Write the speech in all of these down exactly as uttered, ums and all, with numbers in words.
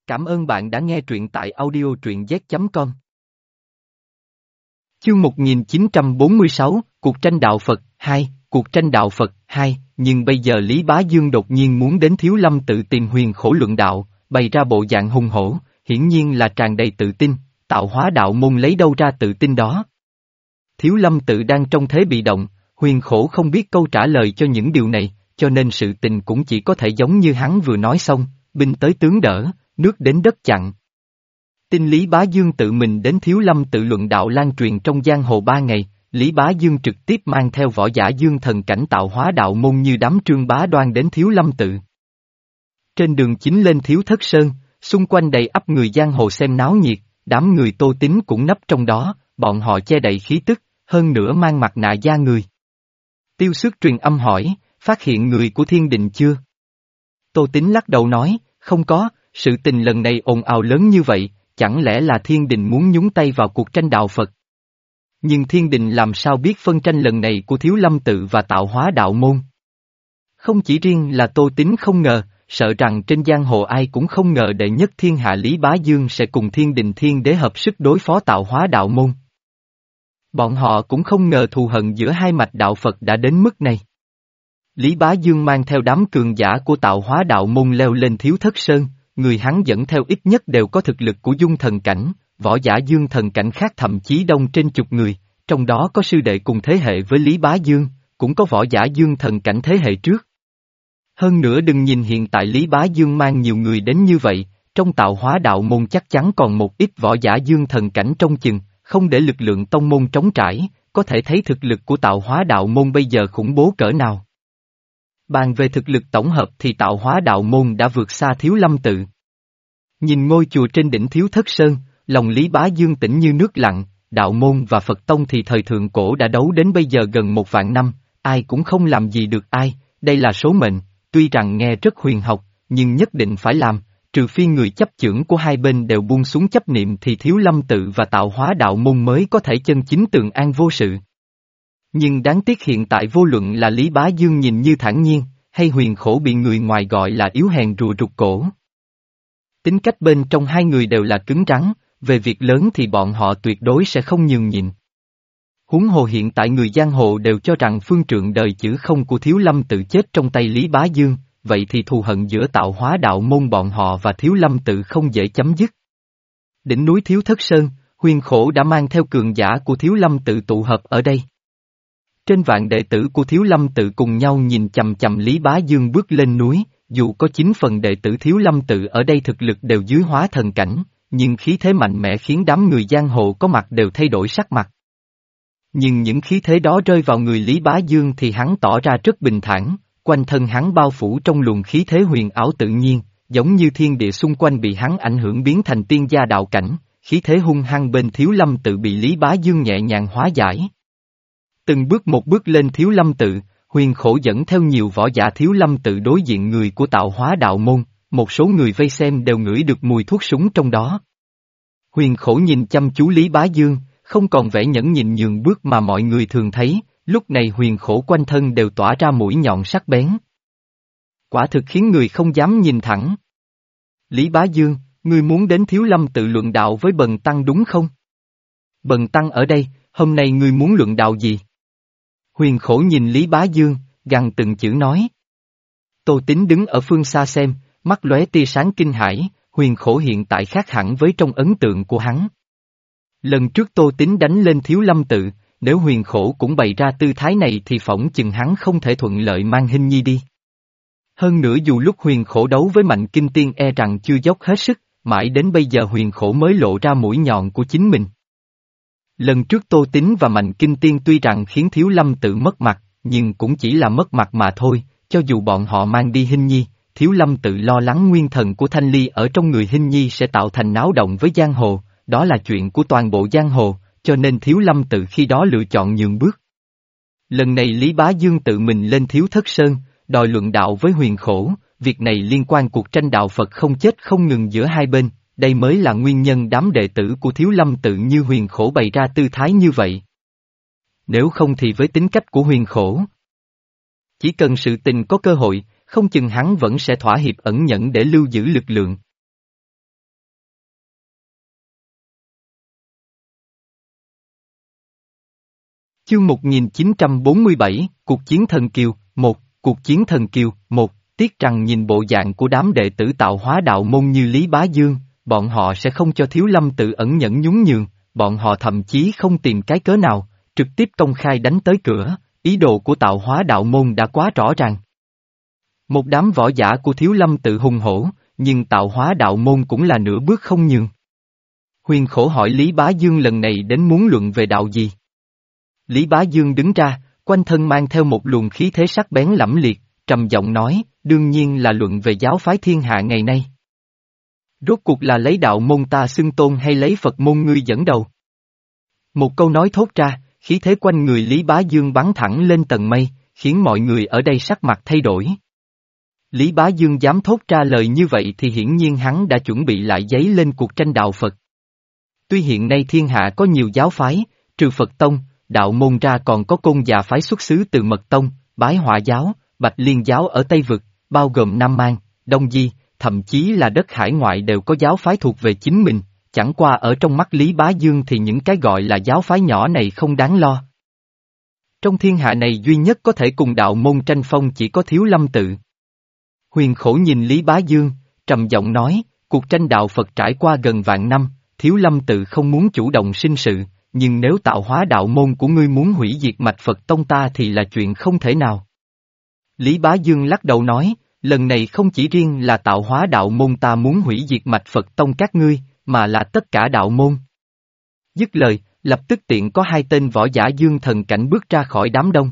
Cảm ơn bạn đã nghe truyện tại audio truyện z chấm com. Chương một nghìn chín trăm bốn mươi sáu, Cuộc tranh đạo Phật, hai, Cuộc tranh đạo Phật, hai, nhưng bây giờ Lý Bá Dương đột nhiên muốn đến Thiếu Lâm tự tìm Huyền Khổ luận đạo, bày ra bộ dạng hùng hổ, hiển nhiên là tràn đầy tự tin, Tạo Hóa đạo môn lấy đâu ra tự tin đó. Thiếu Lâm tự đang trong thế bị động, Huyền Khổ không biết câu trả lời cho những điều này, cho nên sự tình cũng chỉ có thể giống như hắn vừa nói xong, binh tới tướng đỡ, nước đến đất chặn. Tin Lý Bá Dương tự mình đến Thiếu Lâm tự luận đạo lan truyền trong giang hồ ba ngày, Lý Bá Dương trực tiếp mang theo võ giả dương thần cảnh Tạo Hóa đạo môn như đám Trương Bá Đoan đến Thiếu Lâm tự. Trên đường chính lên Thiếu Thất Sơn, xung quanh đầy ắp người giang hồ xem náo nhiệt, đám người Tô Tín cũng nấp trong đó, bọn họ che đậy khí tức, hơn nữa mang mặt nạ da người. Tiêu Xước truyền âm hỏi, phát hiện người của Thiên Đình chưa? Tô Tín lắc đầu nói, không có, sự tình lần này ồn ào lớn như vậy, chẳng lẽ là Thiên Đình muốn nhúng tay vào cuộc tranh đạo Phật? Nhưng Thiên Đình làm sao biết phân tranh lần này của Thiếu Lâm tự và Tạo Hóa đạo môn? Không chỉ riêng là Tô Tín không ngờ, sợ rằng trên giang hồ ai cũng không ngờ đệ nhất thiên hạ Lý Bá Dương sẽ cùng Thiên Đình Thiên Đế hợp sức đối phó Tạo Hóa đạo môn. Bọn họ cũng không ngờ thù hận giữa hai mạch đạo Phật đã đến mức này. Lý Bá Dương mang theo đám cường giả của Tạo Hóa đạo môn leo lên Thiếu Thất Sơn, người hắn dẫn theo ít nhất đều có thực lực của dung thần cảnh, võ giả dương thần cảnh khác thậm chí đông trên chục người, trong đó có sư đệ cùng thế hệ với Lý Bá Dương, cũng có võ giả dương thần cảnh thế hệ trước. Hơn nữa đừng nhìn hiện tại Lý Bá Dương mang nhiều người đến như vậy, trong Tạo Hóa đạo môn chắc chắn còn một ít võ giả dương thần cảnh trong chừng, không để lực lượng tông môn trống trải, có thể thấy thực lực của Tạo Hóa đạo môn bây giờ khủng bố cỡ nào. Bàn về thực lực tổng hợp thì Tạo Hóa đạo môn đã vượt xa Thiếu Lâm tự. Nhìn ngôi chùa trên đỉnh Thiếu Thất Sơn, lòng Lý Bá Dương tĩnh như nước lặng, đạo môn và Phật tông thì thời thượng cổ đã đấu đến bây giờ gần một vạn năm, ai cũng không làm gì được ai, đây là số mệnh, tuy rằng nghe rất huyền học, nhưng nhất định phải làm, trừ phi người chấp chưởng của hai bên đều buông xuống chấp niệm thì Thiếu Lâm tự và Tạo Hóa đạo môn mới có thể chân chính tường an vô sự. Nhưng đáng tiếc hiện tại vô luận là Lý Bá Dương nhìn như thản nhiên, hay Huyền Khổ bị người ngoài gọi là yếu hèn rùa rụt cổ. Tính cách bên trong hai người đều là cứng rắn, về việc lớn thì bọn họ tuyệt đối sẽ không nhường nhịn. Huống hồ hiện tại người giang hồ đều cho rằng phương trượng đời chữ không của Thiếu Lâm tự chết trong tay Lý Bá Dương, vậy thì thù hận giữa Tạo Hóa đạo môn bọn họ và Thiếu Lâm tự không dễ chấm dứt. Đỉnh núi Thiếu Thất Sơn, Huyền Khổ đã mang theo cường giả của Thiếu Lâm tự tụ hợp ở đây. Trên vạn đệ tử của Thiếu Lâm tự cùng nhau nhìn chằm chằm Lý Bá Dương bước lên núi, dù có chín phần đệ tử Thiếu Lâm tự ở đây thực lực đều dưới hóa thần cảnh, nhưng khí thế mạnh mẽ khiến đám người giang hồ có mặt đều thay đổi sắc mặt. Nhưng những khí thế đó rơi vào người Lý Bá Dương thì hắn tỏ ra rất bình thản, quanh thân hắn bao phủ trong luồng khí thế huyền ảo tự nhiên, giống như thiên địa xung quanh bị hắn ảnh hưởng biến thành tiên gia đạo cảnh, khí thế hung hăng bên Thiếu Lâm tự bị Lý Bá Dương nhẹ nhàng hóa giải. Từng bước một bước lên Thiếu Lâm tự, Huyền Khổ dẫn theo nhiều võ giả Thiếu Lâm tự đối diện người của Tạo Hóa đạo môn, một số người vây xem đều ngửi được mùi thuốc súng trong đó. Huyền Khổ nhìn chăm chú Lý Bá Dương, không còn vẻ nhẫn nhịn nhường bước mà mọi người thường thấy, lúc này Huyền Khổ quanh thân đều tỏa ra mũi nhọn sắc bén. Quả thực khiến người không dám nhìn thẳng. Lý Bá Dương, ngươi muốn đến Thiếu Lâm tự luận đạo với Bần Tăng đúng không? Bần Tăng ở đây, hôm nay ngươi muốn luận đạo gì? Huyền Khổ nhìn Lý Bá Dương, gằn từng chữ nói. Tô Tín đứng ở phương xa xem, mắt lóe tia sáng kinh hãi, Huyền Khổ hiện tại khác hẳn với trong ấn tượng của hắn. Lần trước Tô Tín đánh lên Thiếu Lâm tự, nếu Huyền Khổ cũng bày ra tư thái này thì phỏng chừng hắn không thể thuận lợi mang Hinh Nhi đi. Hơn nữa dù lúc Huyền Khổ đấu với Mạnh Kinh Tiên e rằng chưa dốc hết sức, mãi đến bây giờ Huyền Khổ mới lộ ra mũi nhọn của chính mình. Lần trước Tô Tín và Mạnh Kinh Tiên tuy rằng khiến Thiếu Lâm tự mất mặt, nhưng cũng chỉ là mất mặt mà thôi, cho dù bọn họ mang đi Hinh Nhi, Thiếu Lâm tự lo lắng nguyên thần của Thanh Ly ở trong người Hinh Nhi sẽ tạo thành náo động với giang hồ, đó là chuyện của toàn bộ giang hồ, cho nên Thiếu Lâm tự khi đó lựa chọn nhường bước. Lần này Lý Bá Dương tự mình lên Thiếu Thất Sơn, đòi luận đạo với Huyền Khổ, việc này liên quan cuộc tranh đạo Phật không chết không ngừng giữa hai bên. Đây mới là nguyên nhân đám đệ tử của Thiếu Lâm tự như Huyền Khổ bày ra tư thái như vậy. Nếu không thì với tính cách của Huyền Khổ, chỉ cần sự tình có cơ hội, không chừng hắn vẫn sẽ thỏa hiệp ẩn nhẫn để lưu giữ lực lượng. Chương một nghìn chín trăm bốn mươi bảy, Cuộc chiến thần kiều, một, Cuộc chiến thần kiều, một, tiếc rằng nhìn bộ dạng của đám đệ tử tạo hóa đạo môn như Lý Bá Dương, bọn họ sẽ không cho Thiếu Lâm tự ẩn nhẫn nhún nhường, bọn họ thậm chí không tìm cái cớ nào, trực tiếp công khai đánh tới cửa, ý đồ của tạo hóa đạo môn đã quá rõ ràng. Một đám võ giả của Thiếu Lâm tự hùng hổ, nhưng tạo hóa đạo môn cũng là nửa bước không nhường. Huyền Khổ hỏi Lý Bá Dương lần này đến muốn luận về đạo gì? Lý Bá Dương đứng ra, quanh thân mang theo một luồng khí thế sắc bén lẫm liệt, trầm giọng nói, đương nhiên là luận về giáo phái thiên hạ ngày nay. Rốt cuộc là lấy đạo môn ta xưng tôn hay lấy Phật môn ngươi dẫn đầu? Một câu nói thốt ra, khí thế quanh người Lý Bá Dương bắn thẳng lên tầng mây, khiến mọi người ở đây sắc mặt thay đổi. Lý Bá Dương dám thốt ra lời như vậy thì hiển nhiên hắn đã chuẩn bị lại dấy lên cuộc tranh đạo Phật. Tuy hiện nay thiên hạ có nhiều giáo phái, trừ Phật Tông, đạo môn ra còn có côn già phái xuất xứ từ Mật Tông, Bái Hỏa giáo, Bạch Liên giáo ở Tây Vực, bao gồm Nam Mang, Đông Di, thậm chí là đất hải ngoại đều có giáo phái thuộc về chính mình, chẳng qua ở trong mắt Lý Bá Dương thì những cái gọi là giáo phái nhỏ này không đáng lo. Trong thiên hạ này duy nhất có thể cùng đạo môn tranh phong chỉ có Thiếu Lâm tự. Huyền Khổ nhìn Lý Bá Dương, trầm giọng nói, cuộc tranh đạo Phật trải qua gần vạn năm, Thiếu Lâm tự không muốn chủ động sinh sự, nhưng nếu tạo hóa đạo môn của ngươi muốn hủy diệt mạch Phật tông ta thì là chuyện không thể nào. Lý Bá Dương lắc đầu nói, lần này không chỉ riêng là tạo hóa đạo môn ta muốn hủy diệt mạch Phật tông các ngươi, mà là tất cả đạo môn. Dứt lời, lập tức tiện có hai tên võ giả dương thần cảnh bước ra khỏi đám đông.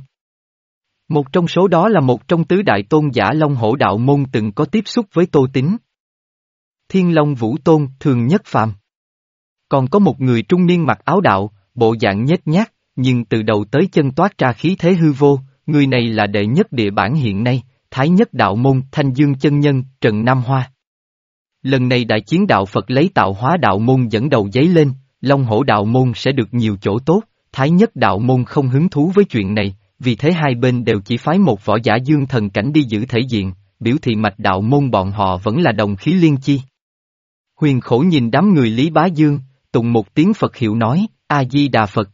Một trong số đó là một trong tứ đại tôn giả Long Hổ đạo môn từng có tiếp xúc với Tô Tín. Thiên Long Vũ Tôn, Thường Nhất Phàm. Còn có một người trung niên mặc áo đạo, bộ dạng nhếch nhác, nhưng từ đầu tới chân toát ra khí thế hư vô, người này là đệ nhất địa bản hiện nay, Thái Nhất đạo môn, Thanh Dương chân nhân, Trần Nam Hoa. Lần này đại chiến đạo Phật lấy tạo hóa đạo môn dẫn đầu giấy lên, Long Hổ đạo môn sẽ được nhiều chỗ tốt, Thái Nhất đạo môn không hứng thú với chuyện này, vì thế hai bên đều chỉ phái một võ giả dương thần cảnh đi giữ thể diện, biểu thị mạch đạo môn bọn họ vẫn là đồng khí liên chi. Huyền Khổ nhìn đám người Lý Bá Dương, tụng một tiếng Phật hiệu nói, A-di-đà Phật.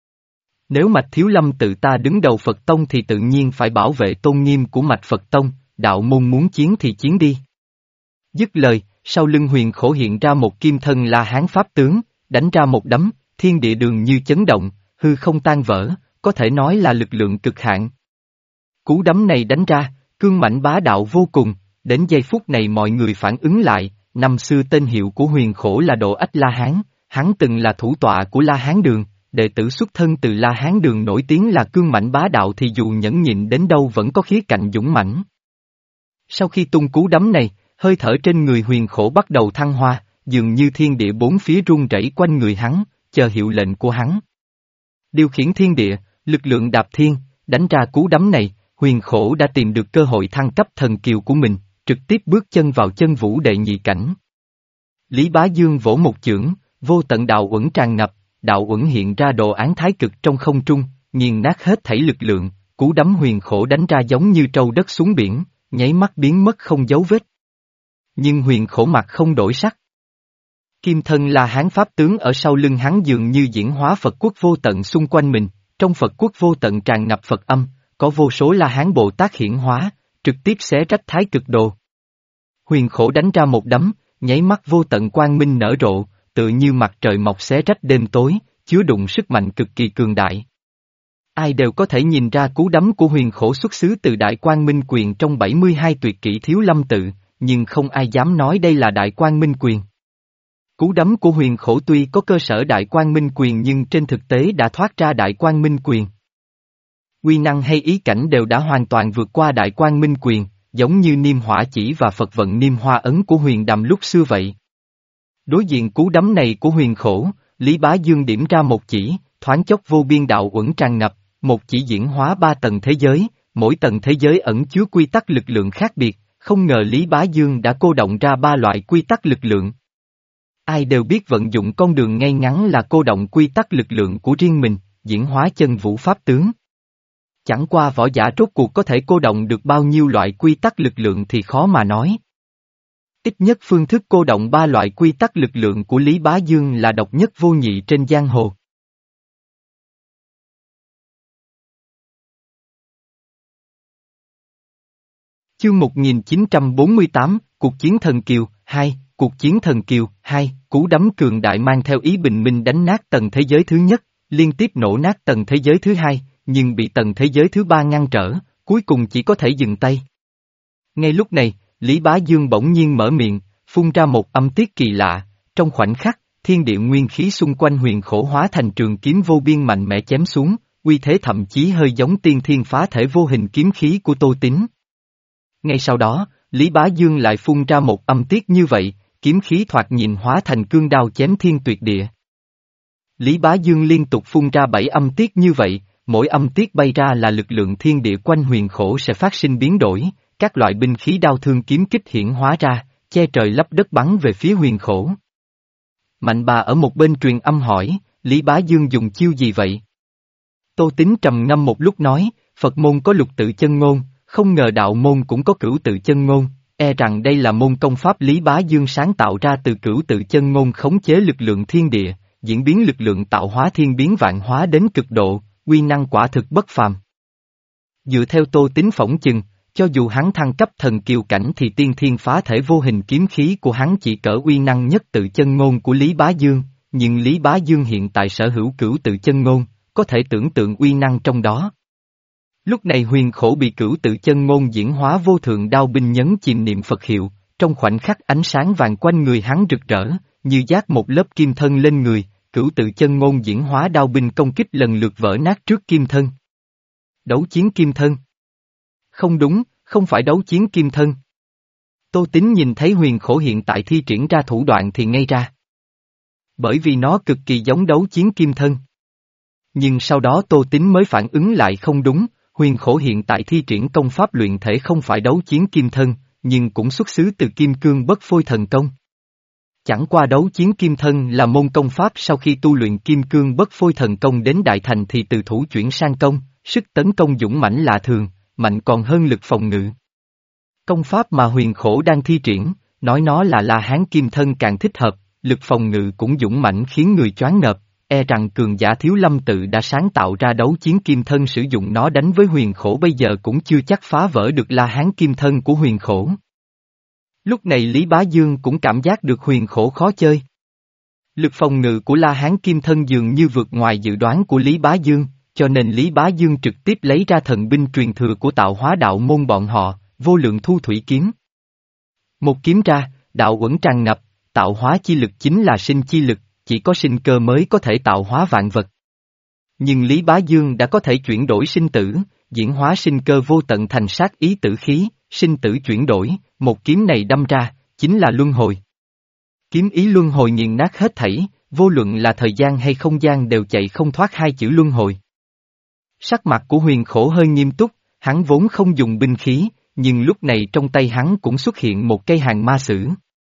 Nếu mạch Thiếu Lâm tự ta đứng đầu Phật Tông thì tự nhiên phải bảo vệ tôn nghiêm của mạch Phật Tông, đạo môn muốn chiến thì chiến đi. Dứt lời, sau lưng Huyền Khổ hiện ra một kim thân La Hán pháp tướng, đánh ra một đấm, thiên địa đường như chấn động, hư không tan vỡ, có thể nói là lực lượng cực hạn. Cú đấm này đánh ra, cương mãnh bá đạo vô cùng, đến giây phút này mọi người phản ứng lại, năm xưa tên hiệu của Huyền Khổ là Độ Ách La Hán, hắn từng là thủ tọa của La Hán đường, đệ tử xuất thân từ La Hán đường nổi tiếng là cương mãnh bá đạo thì dù nhẫn nhịn đến đâu vẫn có khía cạnh dũng mãnh. Sau khi tung cú đấm này, hơi thở trên người Huyền Khổ bắt đầu thăng hoa, dường như thiên địa bốn phía rung rẩy quanh người hắn, chờ hiệu lệnh của hắn. Điều khiển thiên địa, lực lượng đạp thiên, đánh ra cú đấm này, Huyền Khổ đã tìm được cơ hội thăng cấp thần kiều của mình, trực tiếp bước chân vào chân vũ đệ nhị cảnh. Lý Bá Dương vỗ một chưởng, vô tận đạo uẩn tràn ngập, đạo uẩn hiện ra đồ án thái cực trong không trung, nghiền nát hết thảy lực lượng, cú đấm Huyền Khổ đánh ra giống như trâu đất xuống biển, nháy mắt biến mất không dấu vết. Nhưng Huyền Khổ mặt không đổi sắc. Kim thân La Hán pháp tướng ở sau lưng hắn dường như diễn hóa Phật quốc vô tận xung quanh mình, trong Phật quốc vô tận tràn ngập Phật âm, có vô số La Hán Bồ Tát hiển hóa, trực tiếp xé rách thái cực đồ. Huyền Khổ đánh ra một đấm, nháy mắt vô tận quang minh nở rộ, tự như mặt trời mọc xé rách đêm tối, chứa đựng sức mạnh cực kỳ cường đại. Ai đều có thể nhìn ra cú đấm của Huyền Khổ xuất xứ từ Đại Quang Minh Quyền trong bảy mươi hai tuyệt kỹ Thiếu Lâm tự, nhưng không ai dám nói đây là Đại Quang Minh Quyền. Cú đấm của Huyền Khổ tuy có cơ sở Đại Quang Minh Quyền nhưng trên thực tế đã thoát ra Đại Quang Minh Quyền. Quy năng hay ý cảnh đều đã hoàn toàn vượt qua Đại Quang Minh Quyền, giống như Niêm Hỏa Chỉ và Phật vận Niêm Hoa Ấn của Huyền Đàm lúc xưa vậy. Đối diện cú đấm này của Huyền Khổ, Lý Bá Dương điểm ra một chỉ, thoáng chốc vô biên đạo uẩn tràn ngập, một chỉ diễn hóa ba tầng thế giới, mỗi tầng thế giới ẩn chứa quy tắc lực lượng khác biệt, không ngờ Lý Bá Dương đã cô động ra ba loại quy tắc lực lượng. Ai đều biết vận dụng con đường ngay ngắn là cô động quy tắc lực lượng của riêng mình, diễn hóa chân vũ pháp tướng. Chẳng qua võ giả rốt cuộc có thể cô động được bao nhiêu loại quy tắc lực lượng thì khó mà nói. Ít nhất phương thức cô động ba loại quy tắc lực lượng của Lý Bá Dương là độc nhất vô nhị trên giang hồ. Chương một nghìn chín trăm bốn mươi tám, Cuộc chiến thần kiều, hai, Cuộc chiến thần kiều, hai, cú đấm cường đại mang theo ý bình minh đánh nát tầng thế giới thứ nhất, liên tiếp nổ nát tầng thế giới thứ hai, nhưng bị tầng thế giới thứ ba ngăn trở, cuối cùng chỉ có thể dừng tay. Ngay lúc này, Lý Bá Dương bỗng nhiên mở miệng, phun ra một âm tiết kỳ lạ, trong khoảnh khắc, thiên địa nguyên khí xung quanh huyền khổ hóa thành trường kiếm vô biên mạnh mẽ chém xuống, uy thế thậm chí hơi giống tiên thiên phá thể vô hình kiếm khí của Tô Tín. Ngay sau đó, Lý Bá Dương lại phun ra một âm tiết như vậy, kiếm khí thoạt nhìn hóa thành cương đao chém thiên tuyệt địa. Lý Bá Dương liên tục phun ra bảy âm tiết như vậy, mỗi âm tiết bay ra là lực lượng thiên địa quanh huyền khổ sẽ phát sinh biến đổi, các loại binh khí đao thương kiếm kích hiển hóa ra, che trời lấp đất bắn về phía huyền khổ. Mạnh bà ở một bên truyền âm hỏi, Lý Bá Dương dùng chiêu gì vậy? Tô Tín trầm ngâm một lúc nói, Phật môn có lục tự chân ngôn, không ngờ đạo môn cũng có cửu tự chân ngôn, e rằng đây là môn công pháp Lý Bá Dương sáng tạo ra từ cửu tự chân ngôn khống chế lực lượng thiên địa, diễn biến lực lượng tạo hóa thiên biến vạn hóa đến cực độ, uy năng quả thực bất phàm. Dựa theo Tô Tín phỏng chừng, cho dù hắn thăng cấp thần kiều cảnh thì tiên thiên phá thể vô hình kiếm khí của hắn chỉ cỡ uy năng nhất tự chân ngôn của Lý Bá Dương, nhưng Lý Bá Dương hiện tại sở hữu cửu tự chân ngôn, có thể tưởng tượng uy năng trong đó. Lúc này huyền khổ bị cửu tự chân ngôn diễn hóa vô thượng đao binh nhấn chìm niệm Phật hiệu, trong khoảnh khắc ánh sáng vàng quanh người hắn rực rỡ, như dát một lớp kim thân lên người, cửu tự chân ngôn diễn hóa đao binh công kích lần lượt vỡ nát trước kim thân. Đấu chiến kim thân. Không đúng, không phải đấu chiến kim thân. Tô Tín nhìn thấy huyền khổ hiện tại thi triển ra thủ đoạn thì ngây ra. Bởi vì nó cực kỳ giống đấu chiến kim thân. Nhưng sau đó Tô Tín mới phản ứng lại không đúng, huyền khổ hiện tại thi triển công pháp luyện thể không phải đấu chiến kim thân, nhưng cũng xuất xứ từ kim cương bất phôi thần công. Chẳng qua đấu chiến kim thân là môn công pháp sau khi tu luyện kim cương bất phôi thần công đến đại thành thì từ thủ chuyển sang công, sức tấn công dũng mãnh lạ thường, mạnh còn hơn lực phòng ngự. Công pháp mà huyền khổ đang thi triển, nói nó là La Hán kim thân càng thích hợp, lực phòng ngự cũng dũng mãnh khiến người choáng ngợp, e rằng cường giả Thiếu Lâm tự đã sáng tạo ra đấu chiến kim thân sử dụng nó đánh với huyền khổ bây giờ cũng chưa chắc phá vỡ được La Hán kim thân của huyền khổ. Lúc này Lý Bá Dương cũng cảm giác được huyền khổ khó chơi. Lực phòng ngự của La Hán kim thân dường như vượt ngoài dự đoán của Lý Bá Dương, cho nên Lý Bá Dương trực tiếp lấy ra thần binh truyền thừa của tạo hóa đạo môn bọn họ, vô lượng thu thủy kiếm. Một kiếm ra, đạo uẩn tràn ngập, tạo hóa chi lực chính là sinh chi lực, chỉ có sinh cơ mới có thể tạo hóa vạn vật. Nhưng Lý Bá Dương đã có thể chuyển đổi sinh tử, diễn hóa sinh cơ vô tận thành sát ý tử khí, sinh tử chuyển đổi, một kiếm này đâm ra, chính là luân hồi. Kiếm ý luân hồi nghiền nát hết thảy, vô luận là thời gian hay không gian đều chạy không thoát hai chữ luân hồi. Sắc mặt của huyền khổ hơi nghiêm túc, hắn vốn không dùng binh khí, nhưng lúc này trong tay hắn cũng xuất hiện một cây hàng ma sử.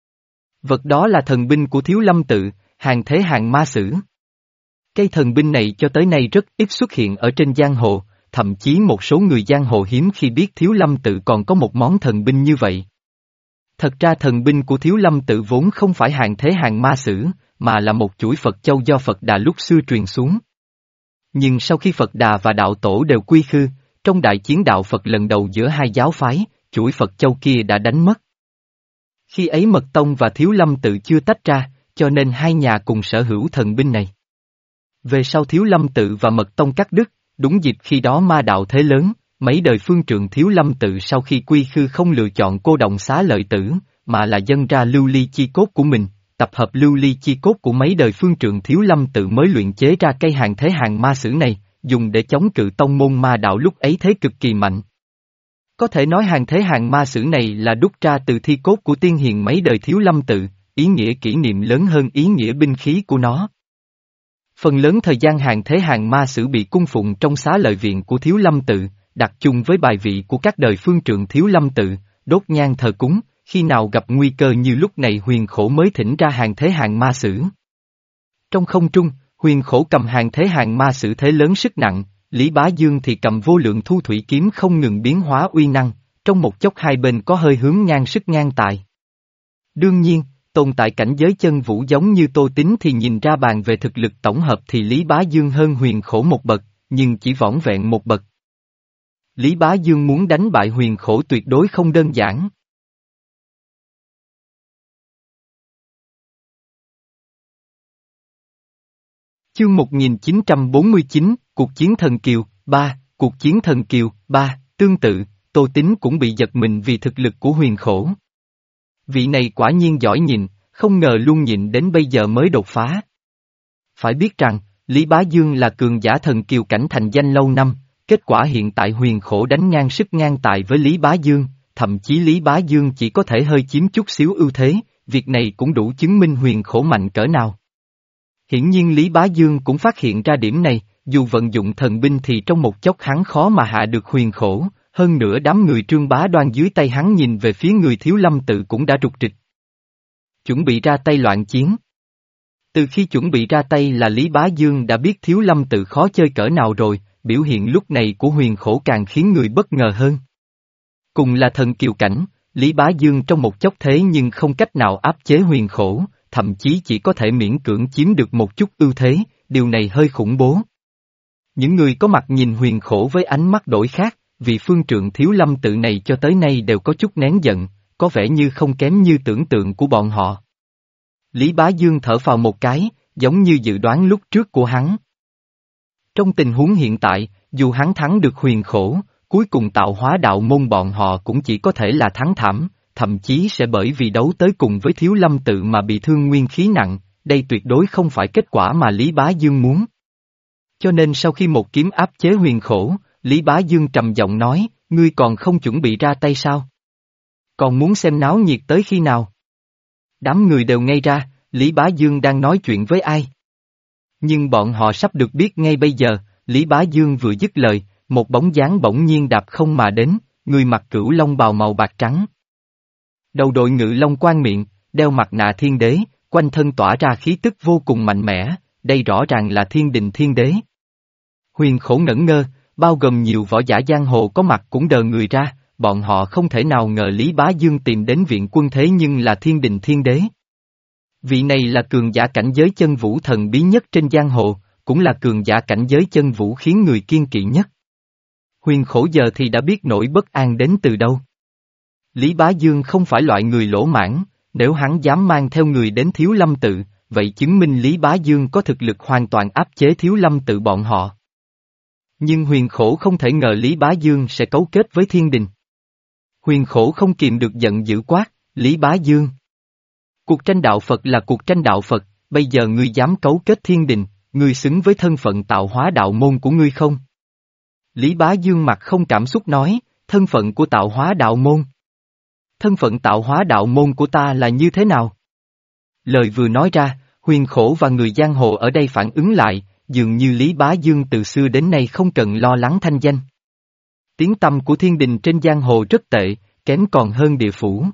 Vật đó là thần binh của Thiếu Lâm tự, hàng thế hàng ma sử. Cây thần binh này cho tới nay rất ít xuất hiện ở trên giang hồ, thậm chí một số người giang hồ hiếm khi biết Thiếu Lâm tự còn có một món thần binh như vậy. Thật ra thần binh của Thiếu Lâm tự vốn không phải hàng thế hàng ma sử, mà là một chuỗi Phật châu do Phật Đà lúc xưa truyền xuống. Nhưng sau khi Phật Đà và đạo tổ đều quy khư, trong đại chiến đạo Phật lần đầu giữa hai giáo phái, chuỗi Phật châu kia đã đánh mất. Khi ấy Mật Tông và Thiếu Lâm tự chưa tách ra, cho nên hai nhà cùng sở hữu thần binh này. Về sau Thiếu Lâm tự và Mật Tông cắt đứt, đúng dịp khi đó ma đạo thế lớn, mấy đời phương trượng Thiếu Lâm tự sau khi quy khư không lựa chọn cô động xá lợi tử, mà là dâng ra lưu ly chi cốt của mình, tập hợp lưu ly chi cốt của mấy đời phương trượng Thiếu Lâm tự mới luyện chế ra cây hàng thế hàng ma sử này, dùng để chống cự tông môn ma đạo lúc ấy thế cực kỳ mạnh. Có thể nói hàng thế hàng ma sử này là đúc ra từ thi cốt của tiên hiền mấy đời Thiếu Lâm tự, ý nghĩa kỷ niệm lớn hơn ý nghĩa binh khí của nó. Phần lớn thời gian hàng thế hàng ma sử bị cung phụng trong xá lợi viện của Thiếu Lâm tự, đặt chung với bài vị của các đời phương trượng Thiếu Lâm tự, đốt nhang thờ cúng, khi nào gặp nguy cơ như lúc này huyền khổ mới thỉnh ra hàng thế hàng ma sử. Trong không trung, huyền khổ cầm hàng thế hàng ma sử thế lớn sức nặng, Lý Bá Dương thì cầm vô lượng thu thủy kiếm không ngừng biến hóa uy năng, trong một chốc hai bên có hơi hướng ngang sức ngang tài. Đương nhiên, tồn tại cảnh giới chân vũ giống như Tô Tín thì nhìn ra bàn về thực lực tổng hợp thì Lý Bá Dương hơn huyền khổ một bậc, nhưng chỉ vỏn vẹn một bậc. Lý Bá Dương muốn đánh bại Huyền Khổ tuyệt đối không đơn giản. Chương một nghìn chín trăm bốn mươi chín, Cuộc chiến Thần Kiều, ba, Cuộc chiến Thần Kiều, ba, tương tự, Tô Tín cũng bị giật mình vì thực lực của Huyền Khổ. Vị này quả nhiên giỏi nhịn, không ngờ luôn nhịn đến bây giờ mới đột phá. Phải biết rằng, Lý Bá Dương là cường giả thần kiều cảnh thành danh lâu năm, kết quả hiện tại Huyền Khổ đánh ngang sức ngang tài với Lý Bá Dương, thậm chí Lý Bá Dương chỉ có thể hơi chiếm chút xíu ưu thế, việc này cũng đủ chứng minh Huyền Khổ mạnh cỡ nào. Hiển nhiên Lý Bá Dương cũng phát hiện ra điểm này, dù vận dụng thần binh thì trong một chốc hắn khó mà hạ được Huyền Khổ, hơn nữa đám người Trương Bá Đoan dưới tay hắn nhìn về phía người Thiếu Lâm Tự cũng đã rục rịch. Chuẩn bị ra tay loạn chiến. Từ khi chuẩn bị ra tay là Lý Bá Dương đã biết Thiếu Lâm Tự khó chơi cỡ nào rồi, biểu hiện lúc này của Huyền Khổ càng khiến người bất ngờ hơn. Cùng là thần kiều cảnh, Lý Bá Dương trong một chốc thế nhưng không cách nào áp chế Huyền Khổ, thậm chí chỉ có thể miễn cưỡng chiếm được một chút ưu thế, điều này hơi khủng bố. Những người có mặt nhìn Huyền Khổ với ánh mắt đổi khác, vì phương trượng Thiếu Lâm Tự này cho tới nay đều có chút nén giận, có vẻ như không kém như tưởng tượng của bọn họ. Lý Bá Dương thở phào một cái, giống như dự đoán lúc trước của hắn. Trong tình huống hiện tại, dù hắn thắng được Huyền Khổ, cuối cùng Tạo Hóa Đạo Môn bọn họ cũng chỉ có thể là thắng thảm, thậm chí sẽ bởi vì đấu tới cùng với Thiếu Lâm Tự mà bị thương nguyên khí nặng, đây tuyệt đối không phải kết quả mà Lý Bá Dương muốn. Cho nên sau khi một kiếm áp chế Huyền Khổ, Lý Bá Dương trầm giọng nói, ngươi còn không chuẩn bị ra tay sao? Còn muốn xem náo nhiệt tới khi nào? Đám người đều ngây ra, Lý Bá Dương đang nói chuyện với ai? Nhưng bọn họ sắp được biết ngay bây giờ, Lý Bá Dương vừa dứt lời, một bóng dáng bỗng nhiên đạp không mà đến, người mặc cửu long bào màu bạc trắng. Đầu đội ngự long quan miệng, đeo mặt nạ thiên đế, quanh thân tỏa ra khí tức vô cùng mạnh mẽ, đây rõ ràng là Thiên Đình Thiên Đế. Huyền Khổ ngẩn ngơ, bao gồm nhiều võ giả giang hồ có mặt cũng đờ người ra, bọn họ không thể nào ngờ Lý Bá Dương tìm đến viện quân thế nhưng là Thiên Đình Thiên Đế. Vị này là cường giả cảnh giới chân vũ thần bí nhất trên giang hồ, cũng là cường giả cảnh giới chân vũ khiến người kiên kỵ nhất. Huyền Khổ giờ thì đã biết nỗi bất an đến từ đâu. Lý Bá Dương không phải loại người lỗ mãn, nếu hắn dám mang theo người đến Thiếu Lâm Tự, vậy chứng minh Lý Bá Dương có thực lực hoàn toàn áp chế Thiếu Lâm Tự bọn họ. Nhưng Huyền Khổ không thể ngờ Lý Bá Dương sẽ cấu kết với Thiên Đình. Huyền Khổ không kìm được giận dữ quát, Lý Bá Dương. Cuộc tranh đạo Phật là cuộc tranh đạo Phật, bây giờ ngươi dám cấu kết Thiên Đình, ngươi xứng với thân phận Tạo Hóa Đạo Môn của ngươi không? Lý Bá Dương mặt không cảm xúc nói, thân phận của Tạo Hóa Đạo Môn. Thân phận Tạo Hóa Đạo Môn của ta là như thế nào? Lời vừa nói ra, Huyền Khổ và người giang hồ ở đây phản ứng lại, dường như Lý Bá Dương từ xưa đến nay không cần lo lắng thanh danh. Tiếng tăm của Thiên Đình trên giang hồ rất tệ, kém còn hơn địa phủ.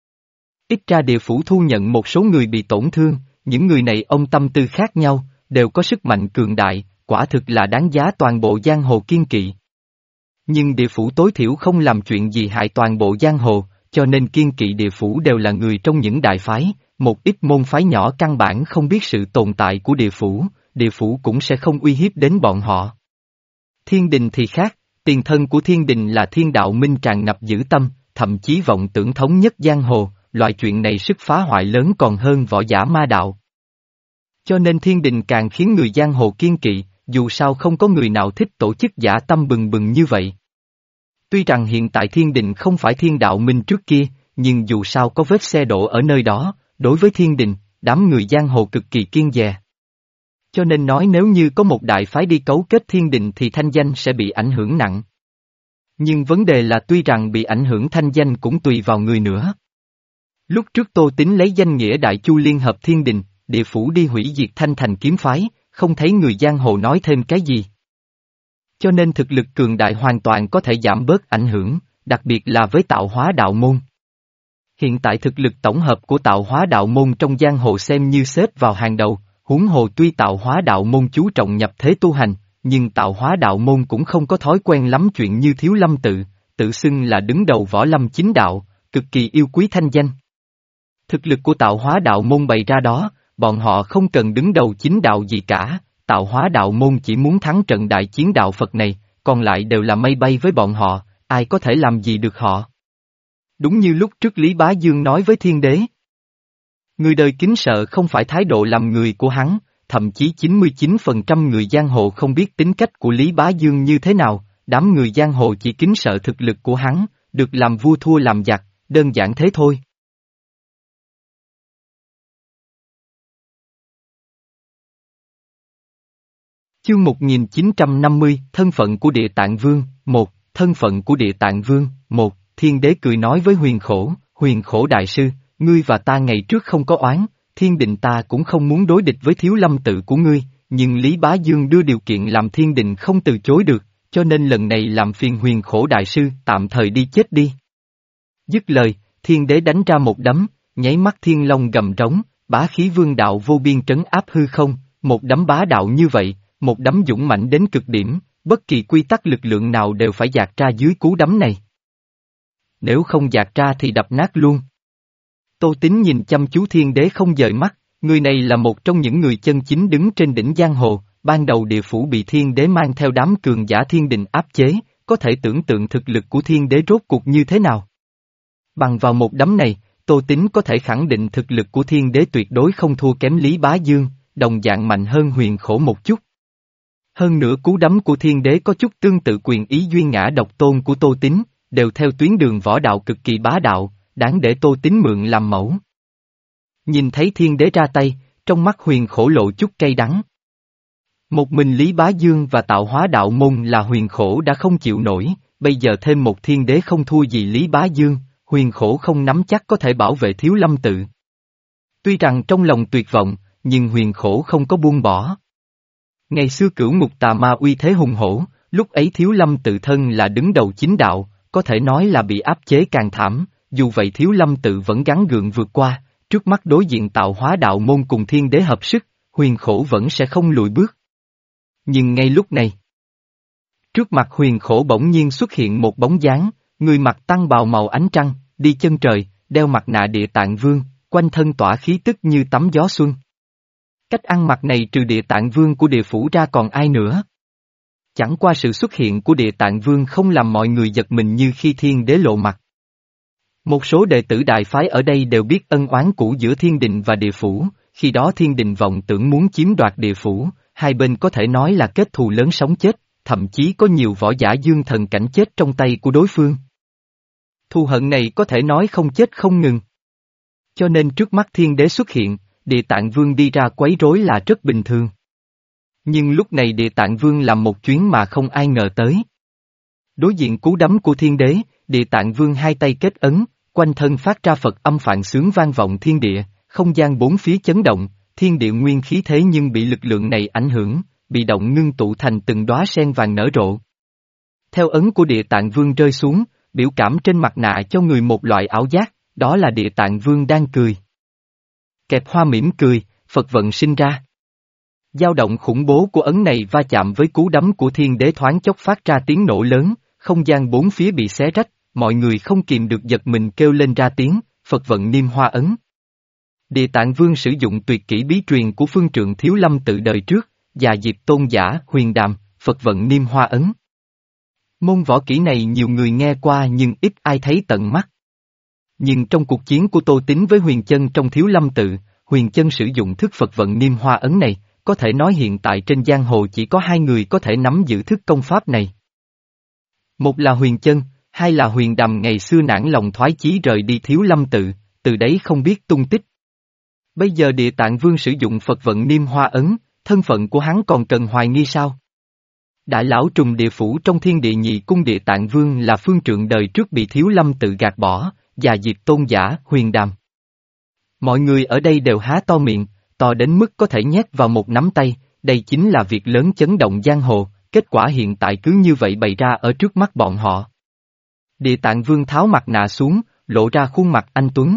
Ít ra địa phủ thu nhận một số người bị tổn thương, những người này ông tâm tư khác nhau, đều có sức mạnh cường đại, quả thực là đáng giá toàn bộ giang hồ kiên kỵ. Nhưng địa phủ tối thiểu không làm chuyện gì hại toàn bộ giang hồ, cho nên kiên kỵ địa phủ đều là người trong những đại phái, một ít môn phái nhỏ căn bản không biết sự tồn tại của địa phủ, địa phủ cũng sẽ không uy hiếp đến bọn họ. Thiên Đình thì khác, tiền thân của Thiên Đình là Thiên Đạo Minh tràn ngập dữ tâm, thậm chí vọng tưởng thống nhất giang hồ, loại chuyện này sức phá hoại lớn còn hơn võ giả ma đạo. Cho nên Thiên Đình càng khiến người giang hồ kiên kỵ, dù sao không có người nào thích tổ chức dã tâm bừng bừng như vậy. Tuy rằng hiện tại Thiên Đình không phải Thiên Đạo Minh trước kia, nhưng dù sao có vết xe đổ ở nơi đó, đối với Thiên Đình, đám người giang hồ cực kỳ kiêng dè. Cho nên nói nếu như có một đại phái đi cấu kết Thiên Đình thì thanh danh sẽ bị ảnh hưởng nặng. Nhưng vấn đề là tuy rằng bị ảnh hưởng thanh danh cũng tùy vào người nữa. Lúc trước Tô Tín lấy danh nghĩa Đại Chu liên hợp Thiên Đình, địa phủ đi hủy diệt Thanh Thành kiếm phái, không thấy người giang hồ nói thêm cái gì. Cho nên thực lực cường đại hoàn toàn có thể giảm bớt ảnh hưởng, đặc biệt là với Tạo Hóa Đạo Môn. Hiện tại thực lực tổng hợp của Tạo Hóa Đạo Môn trong giang hồ xem như xếp vào hàng đầu, huống hồ tuy Tạo Hóa Đạo Môn chú trọng nhập thế tu hành, nhưng Tạo Hóa Đạo Môn cũng không có thói quen lắm chuyện như Thiếu Lâm Tự, tự xưng là đứng đầu võ lâm chính đạo, cực kỳ yêu quý thanh danh. Thực lực của Tạo Hóa Đạo Môn bày ra đó, bọn họ không cần đứng đầu chính đạo gì cả, Tạo Hóa Đạo Môn chỉ muốn thắng trận đại chiến đạo Phật này, còn lại đều là mây bay với bọn họ, ai có thể làm gì được họ. Đúng như lúc trước Lý Bá Dương nói với thiên đế. Người đời kính sợ không phải thái độ làm người của hắn, thậm chí chín mươi chín phần trăm người giang hồ không biết tính cách của Lý Bá Dương như thế nào, đám người giang hồ chỉ kính sợ thực lực của hắn, được làm vua thua làm giặc, đơn giản thế thôi. Chương một nghìn chín trăm năm mươi, Thân phận của Địa Tạng Vương, một, Thân phận của Địa Tạng Vương, một, thiên đế cười nói với huyền khổ, huyền khổ đại sư, ngươi và ta ngày trước không có oán, thiên đình ta cũng không muốn đối địch với thiếu lâm tự của ngươi, nhưng Lý Bá Dương đưa điều kiện làm thiên đình không từ chối được, cho nên lần này làm phiền huyền khổ đại sư tạm thời đi chết đi. Dứt lời, thiên đế đánh ra một đấm, nháy mắt thiên long gầm trống, bá khí vương đạo vô biên trấn áp hư không, một đấm bá đạo như vậy, một đấm dũng mãnh đến cực điểm, bất kỳ quy tắc lực lượng nào đều phải dạt ra dưới cú đấm này. Nếu không dạt ra thì đập nát luôn. Tô Tín nhìn chăm chú thiên đế không dời mắt, người này là một trong những người chân chính đứng trên đỉnh giang hồ, ban đầu địa phủ bị thiên đế mang theo đám cường giả thiên đình áp chế, có thể tưởng tượng thực lực của thiên đế rốt cuộc như thế nào. Bằng vào một đấm này, Tô Tín có thể khẳng định thực lực của thiên đế tuyệt đối không thua kém Lý Bá Dương, đồng dạng mạnh hơn huyền khổ một chút. Hơn nữa cú đấm của thiên đế có chút tương tự quyền ý duyên ngã độc tôn của Tô Tín, đều theo tuyến đường võ đạo cực kỳ bá đạo, đáng để Tô Tín mượn làm mẫu. Nhìn thấy thiên đế ra tay, trong mắt huyền khổ lộ chút cay đắng. Một mình Lý Bá Dương và tạo hóa đạo môn là huyền khổ đã không chịu nổi, bây giờ thêm một thiên đế không thua gì Lý Bá Dương, huyền khổ không nắm chắc có thể bảo vệ thiếu lâm tự. Tuy rằng trong lòng tuyệt vọng, nhưng huyền khổ không có buông bỏ. Ngày xưa cửu ngục tà ma uy thế hùng hổ, lúc ấy thiếu lâm tự thân là đứng đầu chính đạo, có thể nói là bị áp chế càng thảm, dù vậy thiếu lâm tự vẫn gắng gượng vượt qua, trước mắt đối diện tạo hóa đạo môn cùng thiên đế hợp sức, huyền khổ vẫn sẽ không lùi bước. Nhưng ngay lúc này, trước mặt huyền khổ bỗng nhiên xuất hiện một bóng dáng, người mặc tăng bào màu ánh trăng, đi chân trời, đeo mặt nạ Địa Tạng Vương, quanh thân tỏa khí tức như tắm gió xuân. Cách ăn mặc này trừ Địa Tạng Vương của địa phủ ra còn ai nữa? Chẳng qua sự xuất hiện của Địa Tạng Vương không làm mọi người giật mình như khi thiên đế lộ mặt. Một số đệ tử đại phái ở đây đều biết ân oán cũ giữa thiên đình và địa phủ, khi đó thiên đình vọng tưởng muốn chiếm đoạt địa phủ, hai bên có thể nói là kết thù lớn sống chết, thậm chí có nhiều võ giả dương thần cảnh chết trong tay của đối phương. Thù hận này có thể nói không chết không ngừng. Cho nên trước mắt thiên đế xuất hiện, Địa Tạng Vương đi ra quấy rối là rất bình thường. Nhưng lúc này Địa Tạng Vương làm một chuyến mà không ai ngờ tới. Đối diện cú đấm của thiên đế, Địa Tạng Vương hai tay kết ấn, quanh thân phát ra Phật âm phạn sướng vang vọng thiên địa, không gian bốn phía chấn động, thiên địa nguyên khí thế nhưng bị lực lượng này ảnh hưởng, bị động ngưng tụ thành từng đóa sen vàng nở rộ. Theo ấn của Địa Tạng Vương rơi xuống, biểu cảm trên mặt nạ cho người một loại ảo giác, đó là Địa Tạng Vương đang cười. Kẹp hoa mỉm cười, Phật vận sinh ra. Dao động khủng bố của ấn này va chạm với cú đấm của thiên đế thoáng chốc phát ra tiếng nổ lớn, không gian bốn phía bị xé rách, mọi người không kìm được giật mình kêu lên ra tiếng, Phật vận niêm hoa ấn. Địa Tạng Vương sử dụng tuyệt kỹ bí truyền của phương trượng thiếu lâm tự đời trước, Già Diệp tôn giả, huyền đàm, Phật vận niêm hoa ấn. Môn võ kỹ này nhiều người nghe qua nhưng ít ai thấy tận mắt. Nhưng trong cuộc chiến của Tô Tín với Huyền Chân trong thiếu lâm tự, Huyền Chân sử dụng thức Phật vận niêm hoa ấn này, có thể nói hiện tại trên giang hồ chỉ có hai người có thể nắm giữ thức công pháp này. Một là Huyền Chân, hai là Huyền Đàm ngày xưa nản lòng thoái chí rời đi thiếu lâm tự, từ đấy không biết tung tích. Bây giờ Địa Tạng Vương sử dụng Phật vận niêm hoa ấn, thân phận của hắn còn cần hoài nghi sao? Đại lão trùng địa phủ trong thiên địa nhị cung Địa Tạng Vương là phương trượng đời trước bị thiếu lâm tự gạt bỏ, Già Diệp tôn giả, Huyền Đàm. Mọi người ở đây đều há to miệng, to đến mức có thể nhét vào một nắm tay, đây chính là việc lớn chấn động giang hồ, kết quả hiện tại cứ như vậy bày ra ở trước mắt bọn họ. Địa Tạng Vương tháo mặt nạ xuống, lộ ra khuôn mặt anh tuấn.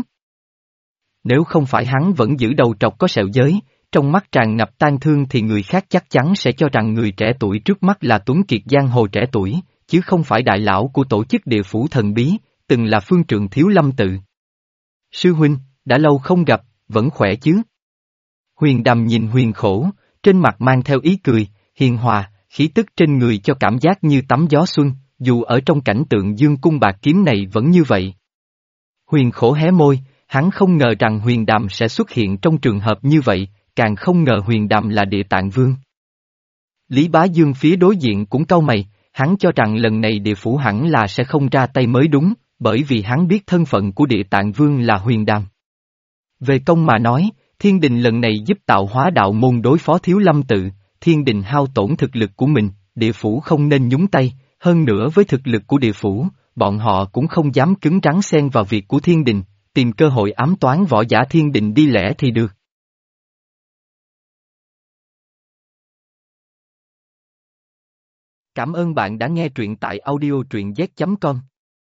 Nếu không phải hắn vẫn giữ đầu trọc có sẹo giới, trong mắt tràn ngập tang thương thì người khác chắc chắn sẽ cho rằng người trẻ tuổi trước mắt là tuấn kiệt giang hồ trẻ tuổi, chứ không phải đại lão của tổ chức địa phủ thần bí, từng là phương trượng thiếu lâm tự. Sư huynh, đã lâu không gặp, vẫn khỏe chứ? Huyền Đàm nhìn Huyền Khổ, trên mặt mang theo ý cười, hiền hòa, khí tức trên người cho cảm giác như tắm gió xuân, dù ở trong cảnh tượng dương cung bạc kiếm này vẫn như vậy. Huyền Khổ hé môi, hắn không ngờ rằng Huyền Đàm sẽ xuất hiện trong trường hợp như vậy, càng không ngờ Huyền Đàm là Địa Tạng Vương. Lý Bá Dương phía đối diện cũng cau mày, hắn cho rằng lần này địa phủ hẳn là sẽ không ra tay mới đúng, bởi vì hắn biết thân phận của Địa Tạng Vương là Huyền Đàm. Về công mà nói, Thiên Đình lần này giúp tạo hóa đạo môn đối phó Thiếu Lâm Tự, Thiên Đình hao tổn thực lực của mình, địa phủ không nên nhúng tay, hơn nữa với thực lực của địa phủ, bọn họ cũng không dám cứng rắn xen vào việc của Thiên Đình, tìm cơ hội ám toán võ giả Thiên Đình đi lẻ thì được. Cảm ơn bạn đã nghe truyện tại audio truyện z chấm com.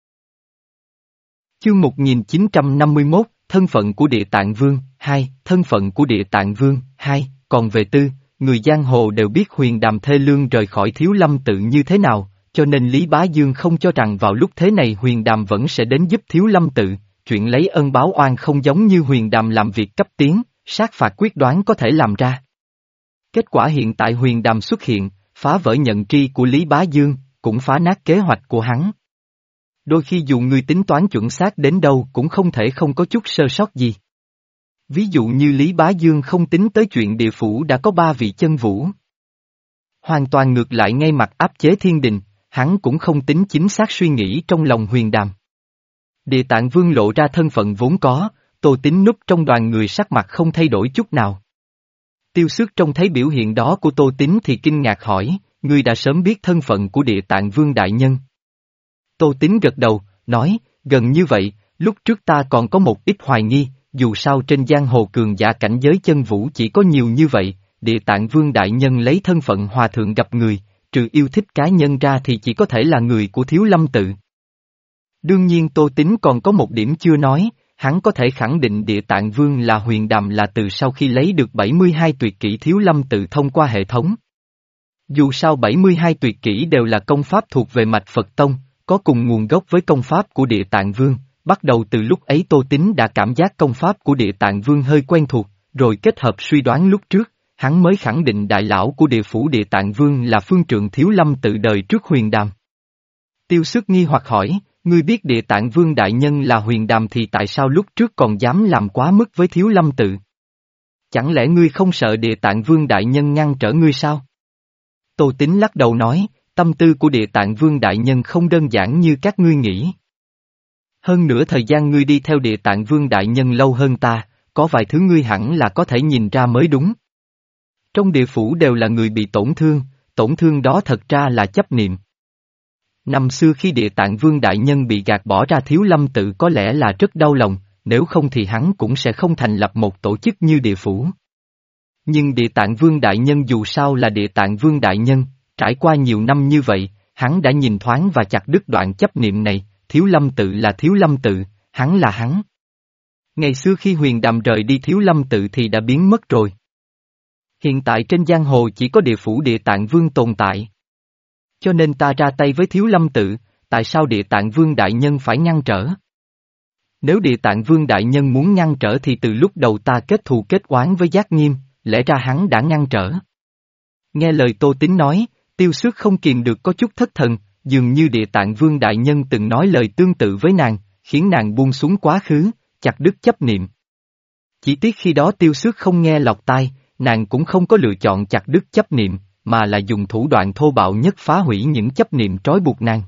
Chương một nghìn chín trăm năm mươi mốt, Thân phận của Địa Tạng Vương, hai, Thân phận của Địa Tạng Vương, hai, còn về tư, người giang hồ đều biết Huyền Đàm thê lương rời khỏi Thiếu Lâm Tự như thế nào, cho nên Lý Bá Dương không cho rằng vào lúc thế này Huyền Đàm vẫn sẽ đến giúp Thiếu Lâm Tự, chuyện lấy ân báo oan không giống như Huyền Đàm làm việc cấp tiến, sát phạt quyết đoán có thể làm ra. Kết quả hiện tại Huyền Đàm xuất hiện, phá vỡ nhận tri của Lý Bá Dương, cũng phá nát kế hoạch của hắn. Đôi khi dù người tính toán chuẩn xác đến đâu cũng không thể không có chút sơ sót gì. Ví dụ như Lý Bá Dương không tính tới chuyện địa phủ đã có ba vị chân vũ. Hoàn toàn ngược lại ngay mặt áp chế Thiên Đình, hắn cũng không tính chính xác suy nghĩ trong lòng Huyền Đàm. Địa Tạng Vương lộ ra thân phận vốn có, Tô Tín núp trong đoàn người sắc mặt không thay đổi chút nào. Tiêu Xước trông thấy biểu hiện đó của Tô Tín thì kinh ngạc hỏi, ngươi đã sớm biết thân phận của Địa Tạng Vương đại nhân. Tô Tín gật đầu, nói, gần như vậy, lúc trước ta còn có một ít hoài nghi, dù sao trên giang hồ cường giả cảnh giới chân vũ chỉ có nhiều như vậy, Địa Tạng Vương đại nhân lấy thân phận hòa thượng gặp người, trừ yêu thích cá nhân ra thì chỉ có thể là người của Thiếu Lâm Tự. Đương nhiên Tô Tín còn có một điểm chưa nói, hắn có thể khẳng định Địa Tạng Vương là Huyền Đàm là từ sau khi lấy được bảy mươi hai tuyệt kỹ Thiếu Lâm Tự thông qua hệ thống. Dù sao bảy mươi hai tuyệt kỹ đều là công pháp thuộc về mạch Phật Tông, có cùng nguồn gốc với công pháp của Địa Tạng Vương, bắt đầu từ lúc ấy Tô Tín đã cảm giác công pháp của Địa Tạng Vương hơi quen thuộc, rồi kết hợp suy đoán lúc trước, hắn mới khẳng định đại lão của địa phủ Địa Tạng Vương là phương trượng Thiếu Lâm Tự đời trước Huyền Đàm. Tiêu Xước nghi hoặc hỏi, ngươi biết Địa Tạng Vương đại nhân là Huyền Đàm thì tại sao lúc trước còn dám làm quá mức với Thiếu Lâm Tự? Chẳng lẽ ngươi không sợ Địa Tạng Vương đại nhân ngăn trở ngươi sao? Tô Tín lắc đầu nói, tâm tư của Địa Tạng Vương đại nhân không đơn giản như các ngươi nghĩ. Hơn nữa thời gian ngươi đi theo Địa Tạng Vương đại nhân lâu hơn ta, có vài thứ ngươi hẳn là có thể nhìn ra mới đúng. Trong địa phủ đều là người bị tổn thương, tổn thương đó thật ra là chấp niệm. Năm xưa khi Địa Tạng Vương đại nhân bị gạt bỏ ra Thiếu Lâm Tự có lẽ là rất đau lòng, nếu không thì hắn cũng sẽ không thành lập một tổ chức như địa phủ. Nhưng Địa Tạng Vương đại nhân dù sao là Địa Tạng Vương đại nhân, trải qua nhiều năm như vậy, hắn đã nhìn thoáng và chặt đứt đoạn chấp niệm này, Thiếu Lâm Tự là Thiếu Lâm Tự, hắn là hắn. Ngày xưa khi Huyền Đàm rời đi Thiếu Lâm Tự thì đã biến mất rồi. Hiện tại trên giang hồ chỉ có địa phủ Địa Tạng Vương tồn tại. Cho nên ta ra tay với Thiếu Lâm Tự, tại sao Địa Tạng Vương đại nhân phải ngăn trở? Nếu Địa Tạng Vương đại nhân muốn ngăn trở thì từ lúc đầu ta kết thù kết oán với Giác Nghiêm, lẽ ra hắn đã ngăn trở. Nghe lời Tô Tín nói, Tiêu Xước không kìm được có chút thất thần, dường như Địa Tạng Vương đại nhân từng nói lời tương tự với nàng, khiến nàng buông xuống quá khứ, chặt đứt chấp niệm. Chỉ tiếc khi đó Tiêu Xước không nghe lọt tai, nàng cũng không có lựa chọn chặt đứt chấp niệm, mà là dùng thủ đoạn thô bạo nhất phá hủy những chấp niệm trói buộc nàng.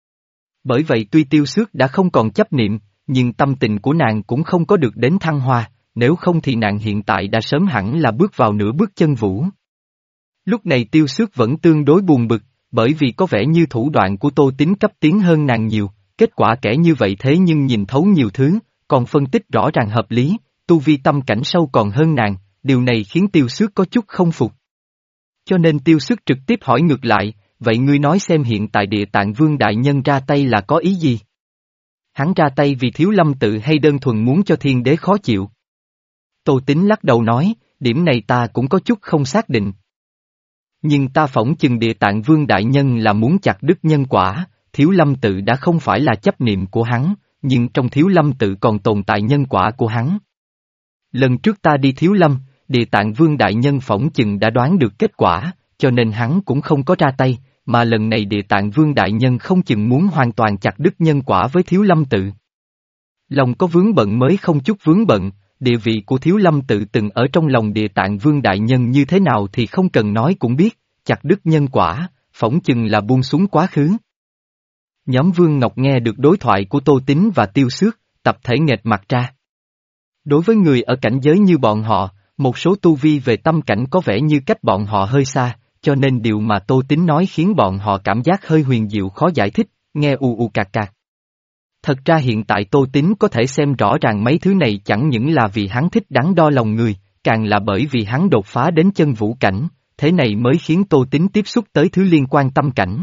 Bởi vậy tuy Tiêu Xước đã không còn chấp niệm, nhưng tâm tình của nàng cũng không có được đến thăng hoa, nếu không thì nàng hiện tại đã sớm hẳn là bước vào nửa bước chân vũ. Lúc này Tiêu Xước vẫn tương đối buồn bực, bởi vì có vẻ như thủ đoạn của Tô Tín cấp tiến hơn nàng nhiều, kết quả kẻ như vậy thế nhưng nhìn thấu nhiều thứ, còn phân tích rõ ràng hợp lý, tu vi tâm cảnh sâu còn hơn nàng, điều này khiến Tiêu Xước có chút không phục. Cho nên Tiêu Xước trực tiếp hỏi ngược lại, vậy ngươi nói xem hiện tại Địa Tạng Vương đại nhân ra tay là có ý gì? Hắn ra tay vì Thiếu Lâm Tự hay đơn thuần muốn cho thiên đế khó chịu? Tô Tín lắc đầu nói, điểm này ta cũng có chút không xác định. Nhưng ta phỏng chừng Địa Tạng Vương đại nhân là muốn chặt đứt nhân quả, Thiếu Lâm Tự đã không phải là chấp niệm của hắn, nhưng trong Thiếu Lâm Tự còn tồn tại nhân quả của hắn. Lần trước ta đi Thiếu Lâm, Địa Tạng Vương đại nhân phỏng chừng đã đoán được kết quả, cho nên hắn cũng không có ra tay, mà lần này Địa Tạng Vương Đại Nhân không chừng muốn hoàn toàn chặt đứt nhân quả với Thiếu Lâm Tự. Lòng có vướng bận mới không chút vướng bận, địa vị của Thiếu Lâm Tự từng ở trong lòng Địa Tạng Vương Đại Nhân như thế nào thì không cần nói cũng biết, chặt đứt nhân quả, phỏng chừng là buông xuống quá khứ. Nhóm Vương Ngọc nghe được đối thoại của Tô Tín và Tiêu Xước, tập thể nghệt mặt ra. Đối với người ở cảnh giới như bọn họ, một số tu vi về tâm cảnh có vẻ như cách bọn họ hơi xa, cho nên điều mà Tô Tín nói khiến bọn họ cảm giác hơi huyền diệu khó giải thích, nghe u u cạc cạc. Thật ra hiện tại Tô Tín có thể xem rõ ràng mấy thứ này chẳng những là vì hắn thích đắn đo lòng người, càng là bởi vì hắn đột phá đến chân vũ cảnh, thế này mới khiến Tô Tín tiếp xúc tới thứ liên quan tâm cảnh.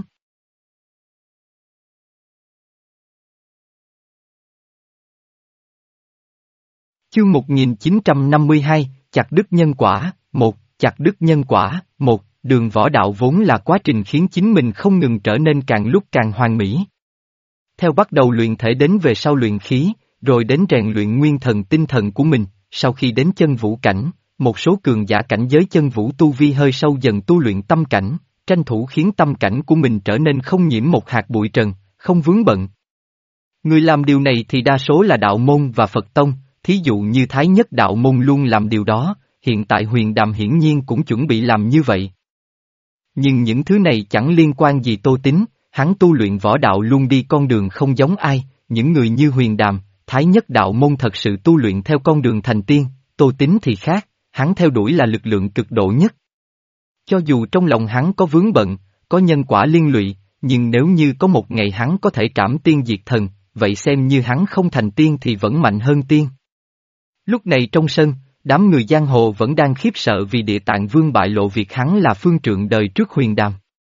Chương một nghìn chín trăm năm mươi hai, chặt đứt nhân quả, một, chặt đứt nhân quả, một, đường võ đạo vốn là quá trình khiến chính mình không ngừng trở nên càng lúc càng hoàn mỹ. Theo bắt đầu luyện thể đến về sau luyện khí, rồi đến rèn luyện nguyên thần tinh thần của mình, sau khi đến chân vũ cảnh, một số cường giả cảnh giới chân vũ tu vi hơi sâu dần tu luyện tâm cảnh, tranh thủ khiến tâm cảnh của mình trở nên không nhiễm một hạt bụi trần, không vướng bận. Người làm điều này thì đa số là đạo môn và Phật tông, thí dụ như Thái Nhất đạo môn luôn làm điều đó, hiện tại Huyền Đàm hiển nhiên cũng chuẩn bị làm như vậy. Nhưng những thứ này chẳng liên quan gì Tô Tín, hắn tu luyện võ đạo luôn đi con đường không giống ai, những người như Huyền Đàm, Thái Nhất đạo môn thật sự tu luyện theo con đường thành tiên, Tô Tín thì khác, hắn theo đuổi là lực lượng cực độ nhất. Cho dù trong lòng hắn có vướng bận, có nhân quả liên lụy, nhưng nếu như có một ngày hắn có thể trảm tiên diệt thần, vậy xem như hắn không thành tiên thì vẫn mạnh hơn tiên. Lúc này trong sân, đám người giang hồ vẫn đang khiếp sợ vì Địa Tạng Vương bại lộ việc hắn là phương trượng đời trước Huyền Đàm.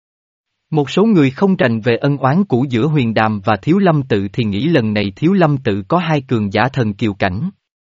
Một số người không rành về ân oán cũ giữa Huyền Đàm và Thiếu Lâm Tự thì nghĩ lần này Thiếu Lâm Tự có hai cường giả thần kiều cảnh.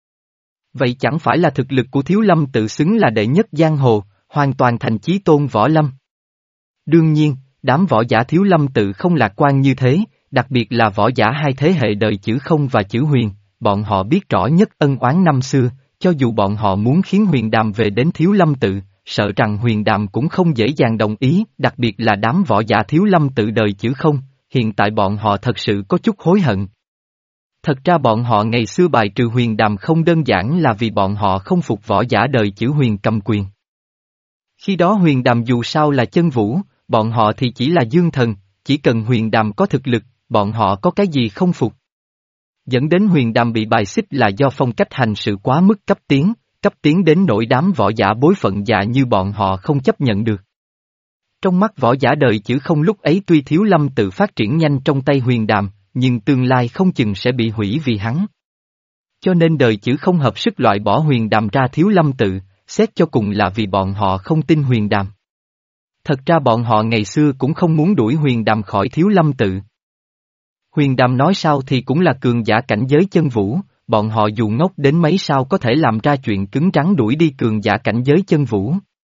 Vậy chẳng phải là thực lực của Thiếu Lâm Tự xứng là đệ nhất giang hồ, hoàn toàn thành chí tôn võ lâm. Đương nhiên, đám võ giả Thiếu Lâm Tự không lạc quan như thế, đặc biệt là võ giả hai thế hệ đời chữ không và chữ huyền, bọn họ biết rõ nhất ân oán năm xưa, cho dù bọn họ muốn khiến Huyền Đàm về đến Thiếu Lâm Tự, sợ rằng Huyền Đàm cũng không dễ dàng đồng ý, đặc biệt là đám võ giả Thiếu Lâm Tự đời chữ không, hiện tại bọn họ thật sự có chút hối hận. Thật ra bọn họ ngày xưa bài trừ Huyền Đàm không đơn giản là vì bọn họ không phục võ giả đời chữ huyền cầm quyền. Khi đó Huyền Đàm dù sao là chân vũ, bọn họ thì chỉ là dương thần, chỉ cần Huyền Đàm có thực lực, bọn họ có cái gì không phục. Dẫn đến Huyền Đàm bị bài xích là do phong cách hành sự quá mức cấp tiến, cấp tiến đến nỗi đám võ giả bối phận già như bọn họ không chấp nhận được. Trong mắt võ giả đời chữ không lúc ấy tuy Thiếu Lâm Tự phát triển nhanh trong tay Huyền Đàm, nhưng tương lai không chừng sẽ bị hủy vì hắn. Cho nên đời chữ không hợp sức loại bỏ Huyền Đàm ra Thiếu Lâm Tự, xét cho cùng là vì bọn họ không tin Huyền Đàm. Thật ra bọn họ ngày xưa cũng không muốn đuổi Huyền Đàm khỏi Thiếu Lâm Tự. Huyền Đàm nói sao thì cũng là cường giả cảnh giới chân vũ, bọn họ dù ngốc đến mấy sao có thể làm ra chuyện cứng rắn đuổi đi cường giả cảnh giới chân vũ.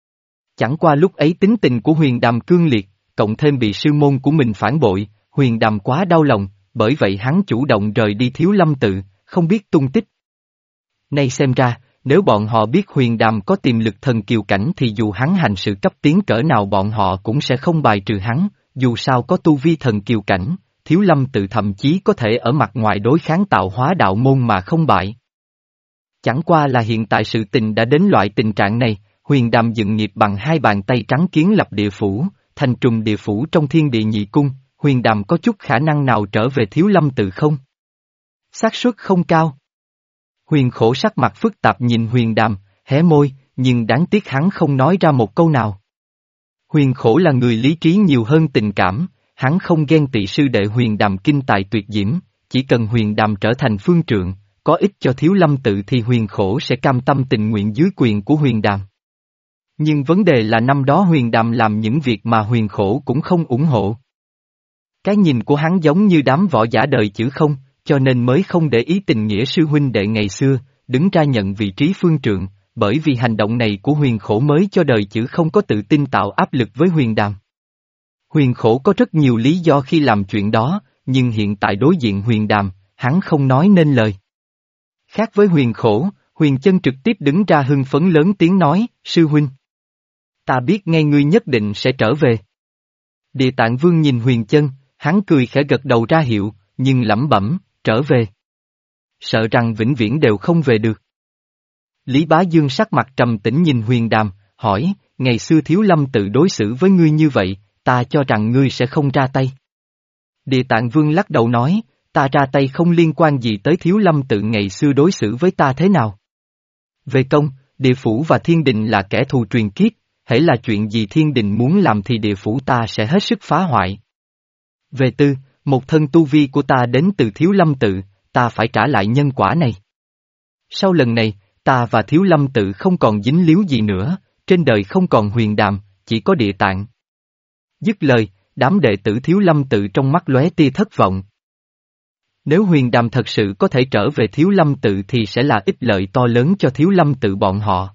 Chẳng qua lúc ấy tính tình của Huyền Đàm cương liệt, cộng thêm bị sư môn của mình phản bội, Huyền Đàm quá đau lòng, bởi vậy hắn chủ động rời đi Thiếu Lâm Tự, không biết tung tích. Nay xem ra, nếu bọn họ biết Huyền Đàm có tiềm lực thần kiều cảnh thì dù hắn hành sự cấp tiến cỡ nào bọn họ cũng sẽ không bài trừ hắn, dù sao có tu vi thần kiều cảnh. Thiếu Lâm Tự thậm chí có thể ở mặt ngoài đối kháng tạo hóa đạo môn mà không bại. Chẳng qua là hiện tại sự tình đã đến loại tình trạng này, Huyền Đàm dựng nghiệp bằng hai bàn tay trắng kiến lập địa phủ, thành trùm địa phủ trong thiên địa nhị cung, Huyền Đàm có chút khả năng nào trở về Thiếu Lâm Tự không? Xác suất không cao. Huyền Khổ sắc mặt phức tạp nhìn Huyền Đàm, hé môi, nhưng đáng tiếc hắn không nói ra một câu nào. Huyền Khổ là người lý trí nhiều hơn tình cảm. Hắn không ghen tị sư đệ Huyền Đàm kinh tài tuyệt diễm, chỉ cần Huyền Đàm trở thành phương trượng, có ích cho Thiếu Lâm Tự thì Huyền Khổ sẽ cam tâm tình nguyện dưới quyền của Huyền Đàm. Nhưng vấn đề là năm đó Huyền Đàm làm những việc mà Huyền Khổ cũng không ủng hộ. Cái nhìn của hắn giống như đám võ giả đời chữ không, cho nên mới không để ý tình nghĩa sư huynh đệ ngày xưa, đứng ra nhận vị trí phương trượng, bởi vì hành động này của Huyền Khổ mới cho đời chữ không có tự tin tạo áp lực với Huyền Đàm. Huyền Khổ có rất nhiều lý do khi làm chuyện đó, nhưng hiện tại đối diện Huyền Đàm, hắn không nói nên lời. Khác với Huyền Khổ, Huyền Chân trực tiếp đứng ra hưng phấn lớn tiếng nói, sư huynh. Ta biết ngay ngươi nhất định sẽ trở về. Địa Tạng Vương nhìn Huyền Chân, hắn cười khẽ gật đầu ra hiệu, nhưng lẩm bẩm, trở về. Sợ rằng vĩnh viễn đều không về được. Lý Bá Dương sắc mặt trầm tĩnh nhìn Huyền Đàm, hỏi, ngày xưa Thiếu Lâm tự đối xử với ngươi như vậy, ta cho rằng ngươi sẽ không ra tay. Địa Tạng Vương lắc đầu nói, ta ra tay không liên quan gì tới Thiếu Lâm tự ngày xưa đối xử với ta thế nào. Về công, địa phủ và thiên đình là kẻ thù truyền kiếp, hễ là chuyện gì thiên đình muốn làm thì địa phủ ta sẽ hết sức phá hoại. Về tư, một thân tu vi của ta đến từ Thiếu Lâm tự, ta phải trả lại nhân quả này. Sau lần này, ta và Thiếu Lâm tự không còn dính líu gì nữa, trên đời không còn Huyền Đàm, chỉ có Địa Tạng. Dứt lời, đám đệ tử Thiếu Lâm tự trong mắt lóe tia thất vọng. Nếu Huyền Đàm thật sự có thể trở về Thiếu Lâm tự thì sẽ là ích lợi to lớn cho Thiếu Lâm tự bọn họ.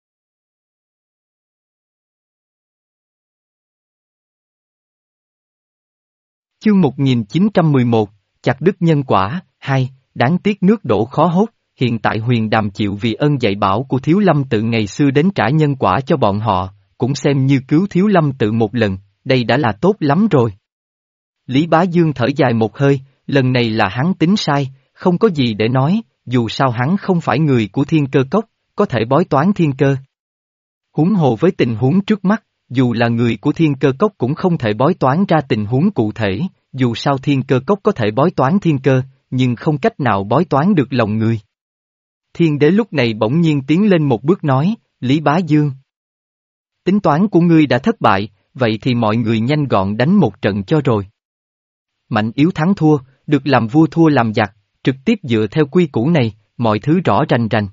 Chương một nghìn chín trăm mười một, chặt đứt nhân quả, hai, đáng tiếc nước đổ khó hốt, hiện tại Huyền Đàm chịu vì ơn dạy bảo của Thiếu Lâm tự ngày xưa đến trả nhân quả cho bọn họ, cũng xem như cứu Thiếu Lâm tự một lần, đây đã là tốt lắm rồi. Lý Bá Dương thở dài một hơi, lần này là hắn tính sai, không có gì để nói, dù sao hắn không phải người của Thiên Cơ Cốc, có thể bói toán thiên cơ. Huống hồ với tình huống trước mắt, dù là người của Thiên Cơ Cốc cũng không thể bói toán ra tình huống cụ thể, dù sao Thiên Cơ Cốc có thể bói toán thiên cơ, nhưng không cách nào bói toán được lòng người. Thiên đế lúc này bỗng nhiên tiến lên một bước nói, Lý Bá Dương. Tính toán của ngươi đã thất bại, vậy thì mọi người nhanh gọn đánh một trận cho rồi. Mạnh yếu thắng thua, được làm vua thua làm giặc, trực tiếp dựa theo quy củ này, mọi thứ rõ rành rành.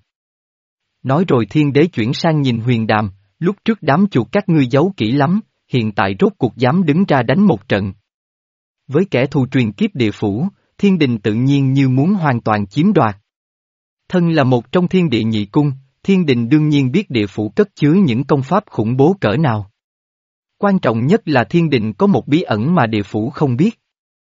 Nói rồi thiên đế chuyển sang nhìn Huyền Đàm, lúc trước đám chuột các ngươi giấu kỹ lắm, hiện tại rốt cuộc dám đứng ra đánh một trận. Với kẻ thù truyền kiếp địa phủ, thiên đình tự nhiên như muốn hoàn toàn chiếm đoạt. Thân là một trong thiên địa nhị cung, thiên đình đương nhiên biết địa phủ cất chứa những công pháp khủng bố cỡ nào. Quan trọng nhất là thiên đình có một bí ẩn mà địa phủ không biết.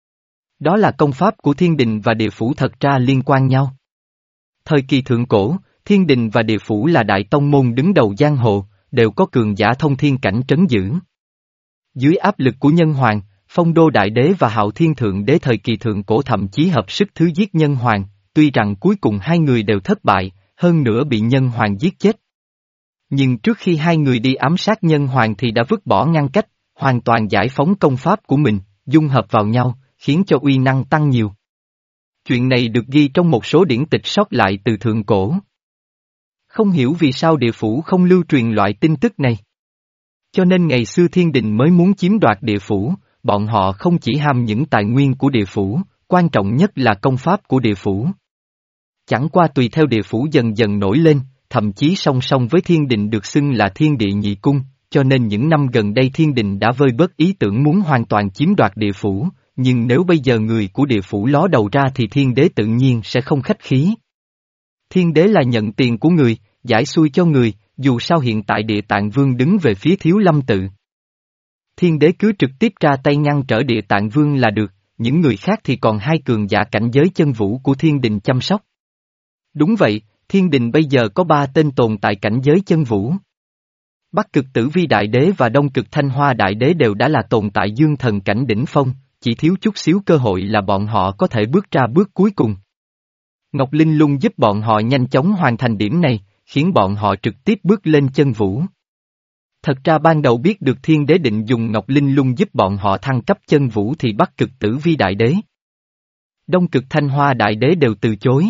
Đó là công pháp của thiên đình và địa phủ thật ra liên quan nhau. Thời kỳ thượng cổ, thiên đình và địa phủ là đại tông môn đứng đầu giang hồ, đều có cường giả thông thiên cảnh trấn giữ. Dưới áp lực của nhân hoàng, Phong Đô Đại Đế và Hạo Thiên Thượng Đế thời kỳ thượng cổ thậm chí hợp sức thứ giết nhân hoàng, tuy rằng cuối cùng hai người đều thất bại, hơn nữa bị nhân hoàng giết chết. Nhưng trước khi hai người đi ám sát nhân hoàng thì đã vứt bỏ ngăn cách, hoàn toàn giải phóng công pháp của mình, dung hợp vào nhau, khiến cho uy năng tăng nhiều. Chuyện này được ghi trong một số điển tịch sót lại từ thượng cổ. Không hiểu vì sao địa phủ không lưu truyền loại tin tức này. Cho nên ngày xưa thiên đình mới muốn chiếm đoạt địa phủ, bọn họ không chỉ ham những tài nguyên của địa phủ, quan trọng nhất là công pháp của địa phủ. Chẳng qua tùy theo địa phủ dần dần nổi lên, thậm chí song song với thiên đình được xưng là thiên địa nhị cung, cho nên những năm gần đây thiên đình đã vơi bớt ý tưởng muốn hoàn toàn chiếm đoạt địa phủ, nhưng nếu bây giờ người của địa phủ ló đầu ra thì thiên đế tự nhiên sẽ không khách khí. Thiên đế là nhận tiền của người, giải xui cho người, dù sao hiện tại Địa Tạng Vương đứng về phía Thiếu Lâm tự. Thiên đế cứ trực tiếp ra tay ngăn trở Địa Tạng Vương là được, những người khác thì còn hai cường giả cảnh giới chân vũ của thiên đình chăm sóc. Đúng vậy, thiên đình bây giờ có ba tên tồn tại cảnh giới chân vũ. Bắc Cực Tử Vi Đại Đế và Đông Cực Thanh Hoa Đại Đế đều đã là tồn tại dương thần cảnh đỉnh phong, chỉ thiếu chút xíu cơ hội là bọn họ có thể bước ra bước cuối cùng. Ngọc Linh Lung giúp bọn họ nhanh chóng hoàn thành điểm này, khiến bọn họ trực tiếp bước lên chân vũ. Thật ra ban đầu biết được thiên đế định dùng Ngọc Linh Lung giúp bọn họ thăng cấp chân vũ thì Bắc Cực Tử Vi Đại Đế, Đông Cực Thanh Hoa Đại Đế đều từ chối.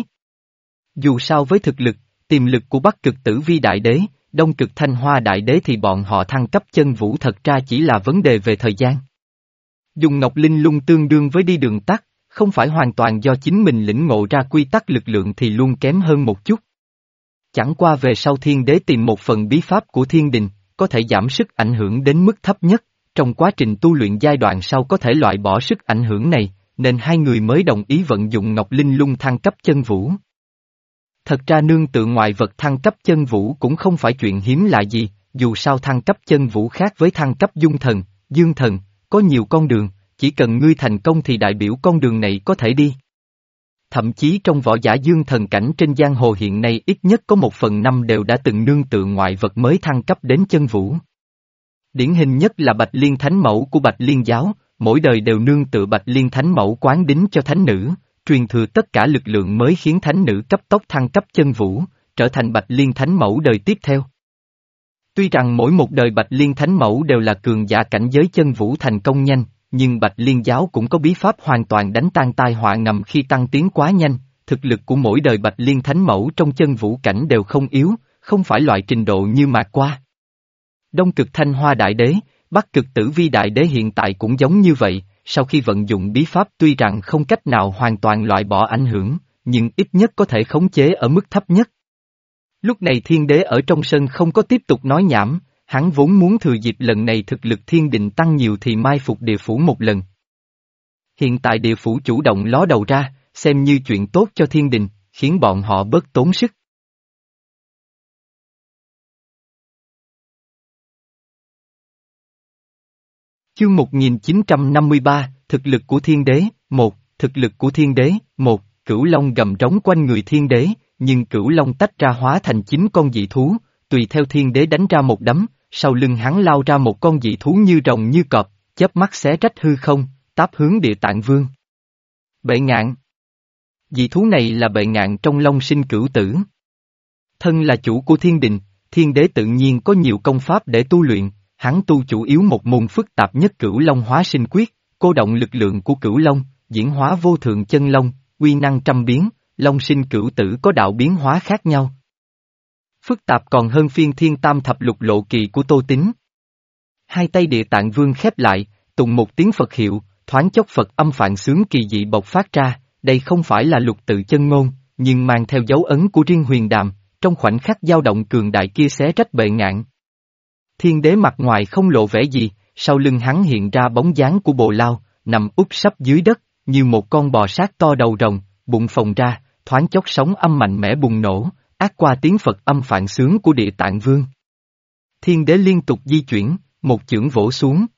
Dù sao với thực lực, tiềm lực của Bắc Cực Tử Vi Đại Đế, Đông Cực Thanh Hoa Đại Đế thì bọn họ thăng cấp chân vũ thật ra chỉ là vấn đề về thời gian. Dùng Ngọc Linh Lung tương đương với đi đường tắt, không phải hoàn toàn do chính mình lĩnh ngộ ra quy tắc lực lượng thì luôn kém hơn một chút. Chẳng qua về sau thiên đế tìm một phần bí pháp của thiên đình, có thể giảm sức ảnh hưởng đến mức thấp nhất, trong quá trình tu luyện giai đoạn sau có thể loại bỏ sức ảnh hưởng này, nên hai người mới đồng ý vận dụng Ngọc Linh Lung thăng cấp chân vũ. Thật ra nương tựa ngoại vật thăng cấp chân vũ cũng không phải chuyện hiếm lạ gì, dù sao thăng cấp chân vũ khác với thăng cấp dung thần, dương thần, có nhiều con đường, chỉ cần ngươi thành công thì đại biểu con đường này có thể đi. Thậm chí trong võ giả dương thần cảnh trên giang hồ hiện nay ít nhất có một phần năm đều đã từng nương tựa ngoại vật mới thăng cấp đến chân vũ. Điển hình nhất là Bạch Liên Thánh Mẫu của Bạch Liên giáo, mỗi đời đều nương tựa Bạch Liên Thánh Mẫu quán đính cho thánh nữ, truyền thừa tất cả lực lượng mới khiến thánh nữ cấp tốc thăng cấp chân vũ, trở thành Bạch Liên Thánh Mẫu đời tiếp theo. Tuy rằng mỗi một đời Bạch Liên Thánh Mẫu đều là cường giả cảnh giới chân vũ thành công nhanh, nhưng Bạch Liên giáo cũng có bí pháp hoàn toàn đánh tan tai họa ngầm khi tăng tiến quá nhanh, thực lực của mỗi đời Bạch Liên Thánh Mẫu trong chân vũ cảnh đều không yếu, không phải loại trình độ như Mạc Qua. Đông cực Thanh Hoa Đại Đế, Bắc cực Tử Vi Đại Đế hiện tại cũng giống như vậy, sau khi vận dụng bí pháp tuy rằng không cách nào hoàn toàn loại bỏ ảnh hưởng, nhưng ít nhất có thể khống chế ở mức thấp nhất. Lúc này Thiên Đế ở trong sân không có tiếp tục nói nhảm, hắn vốn muốn thừa dịp lần này thực lực thiên đình tăng nhiều thì mai phục địa phủ một lần. Hiện tại địa phủ chủ động ló đầu ra, xem như chuyện tốt cho thiên đình, khiến bọn họ bớt tốn sức. Chương một nghìn chín trăm năm mươi ba, Thực lực của Thiên Đế, một, Thực lực của Thiên Đế, một, Cửu Long gầm rống quanh người Thiên Đế, nhưng Cửu Long tách ra hóa thành chín con dị thú, tùy theo Thiên Đế đánh ra một đấm, sau lưng hắn lao ra một con dị thú như rồng như cọp, chớp mắt xé rách hư không, táp hướng Địa Tạng Vương. Bệ Ngạn. Dị thú này là Bệ Ngạn trong Long Sinh Cửu Tử. Thân là chủ của thiên đình, Thiên Đế tự nhiên có nhiều công pháp để tu luyện, hắn tu chủ yếu một môn phức tạp nhất Cửu Long Hóa Sinh Quyết, cô động lực lượng của Cửu Long, diễn hóa vô thượng chân long, uy năng trăm biến, Long Sinh Cửu Tử có đạo biến hóa khác nhau. Phức tạp còn hơn phiên thiên tam thập lục lộ kỳ của Tô Tín. Hai tay Địa Tạng Vương khép lại, tụng một tiếng Phật hiệu, thoáng chốc Phật âm phạn xướng kỳ dị bộc phát ra, đây không phải là lục tự chân ngôn, nhưng mang theo dấu ấn của riêng huyền đàm, trong khoảnh khắc dao động cường đại kia xé rách Bệ Ngạn. Thiên Đế mặt ngoài không lộ vẻ gì, sau lưng hắn hiện ra bóng dáng của Bồ Lao, nằm úp sấp dưới đất, như một con bò sát to đầu rồng, bụng phồng ra, thoáng chốc sóng âm mạnh mẽ bùng nổ, át qua tiếng Phật âm phạn xướng của Địa Tạng Vương. Thiên Đế liên tục di chuyển, một chưởng vỗ xuống.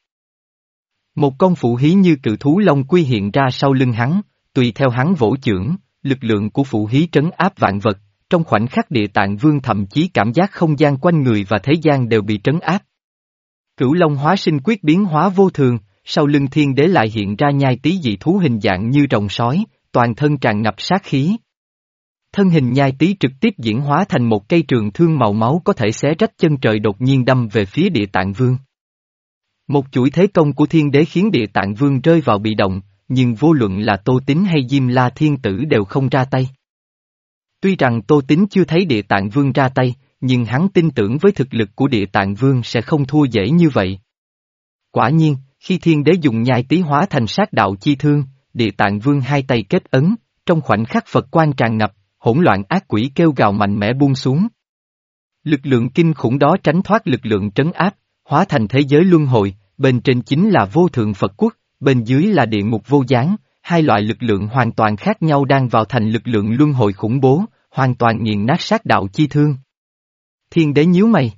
Một con phụ hí như cự thú long quy hiện ra sau lưng hắn, tùy theo hắn vỗ chưởng, lực lượng của phụ hí trấn áp vạn vật, trong khoảnh khắc Địa Tạng Vương thậm chí cảm giác không gian quanh người và thế gian đều bị trấn áp. Cửu Long Hóa Sinh Quyết biến hóa vô thường, sau lưng Thiên Đế lại hiện ra nhai tí dị thú hình dạng như rồng sói, toàn thân tràn ngập sát khí. Thân hình nhai tí trực tiếp diễn hóa thành một cây trường thương màu máu có thể xé rách chân trời đột nhiên đâm về phía Địa Tạng Vương. Một chuỗi thế công của Thiên Đế khiến Địa Tạng Vương rơi vào bị động, nhưng vô luận là Tô Tín hay Diêm La Thiên Tử đều không ra tay. Tuy rằng Tô Tín chưa thấy Địa Tạng Vương ra tay, nhưng hắn tin tưởng với thực lực của Địa Tạng Vương sẽ không thua dễ như vậy. Quả nhiên, khi Thiên Đế dùng nhai tí hóa thành sát đạo chi thương, Địa Tạng Vương hai tay kết ấn, trong khoảnh khắc Phật quang tràn ngập, hỗn loạn ác quỷ kêu gào mạnh mẽ buông xuống. Lực lượng kinh khủng đó tránh thoát lực lượng trấn áp, hóa thành thế giới luân hồi, bên trên chính là vô thượng Phật quốc, bên dưới là địa ngục vô gián, hai loại lực lượng hoàn toàn khác nhau đang vào thành lực lượng luân hồi khủng bố, hoàn toàn nghiền nát sát đạo chi thương. Thiên Đế nhíu mày.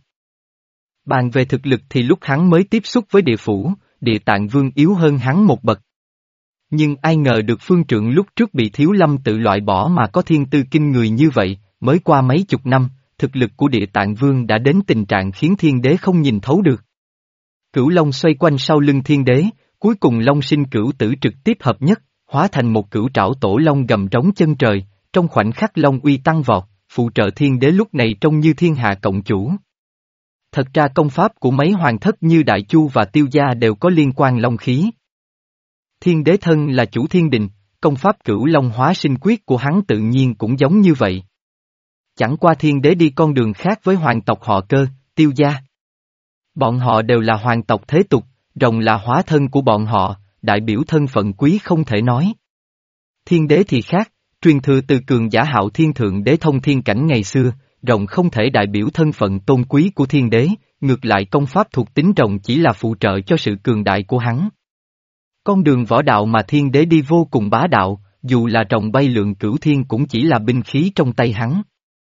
Bàn về thực lực thì lúc hắn mới tiếp xúc với địa phủ, Địa Tạng Vương yếu hơn hắn một bậc. Nhưng ai ngờ được phương trượng lúc trước bị Thiếu Lâm tự loại bỏ mà có thiên tư kinh người như vậy, mới qua mấy chục năm, thực lực của Địa Tạng Vương đã đến tình trạng khiến Thiên Đế không nhìn thấu được. Cửu Long xoay quanh sau lưng Thiên Đế, cuối cùng Long Sinh Cửu Tử trực tiếp hợp nhất, hóa thành một cửu trảo tổ long gầm rống chân trời, trong khoảnh khắc Long uy tăng vọt, phụ trợ Thiên Đế lúc này trông như thiên hạ cộng chủ. Thật ra công pháp của mấy hoàng thất như Đại Chu và Tiêu Gia đều có liên quan long khí. Thiên Đế thân là chủ thiên đình, công pháp Cửu Long Hóa Sinh Quyết của hắn tự nhiên cũng giống như vậy. Chẳng qua Thiên Đế đi con đường khác với hoàng tộc họ Cơ, Tiêu Gia. Bọn họ đều là hoàng tộc thế tục, rồng là hóa thân của bọn họ, đại biểu thân phận quý không thể nói. Thiên Đế thì khác, truyền thừa từ cường giả Hạo Thiên Thượng Đế thông thiên cảnh ngày xưa, rồng không thể đại biểu thân phận tôn quý của Thiên Đế, ngược lại công pháp thuộc tính rồng chỉ là phụ trợ cho sự cường đại của hắn. Con đường võ đạo mà Thiên Đế đi vô cùng bá đạo, dù là rồng bay lượn cửu thiên cũng chỉ là binh khí trong tay hắn.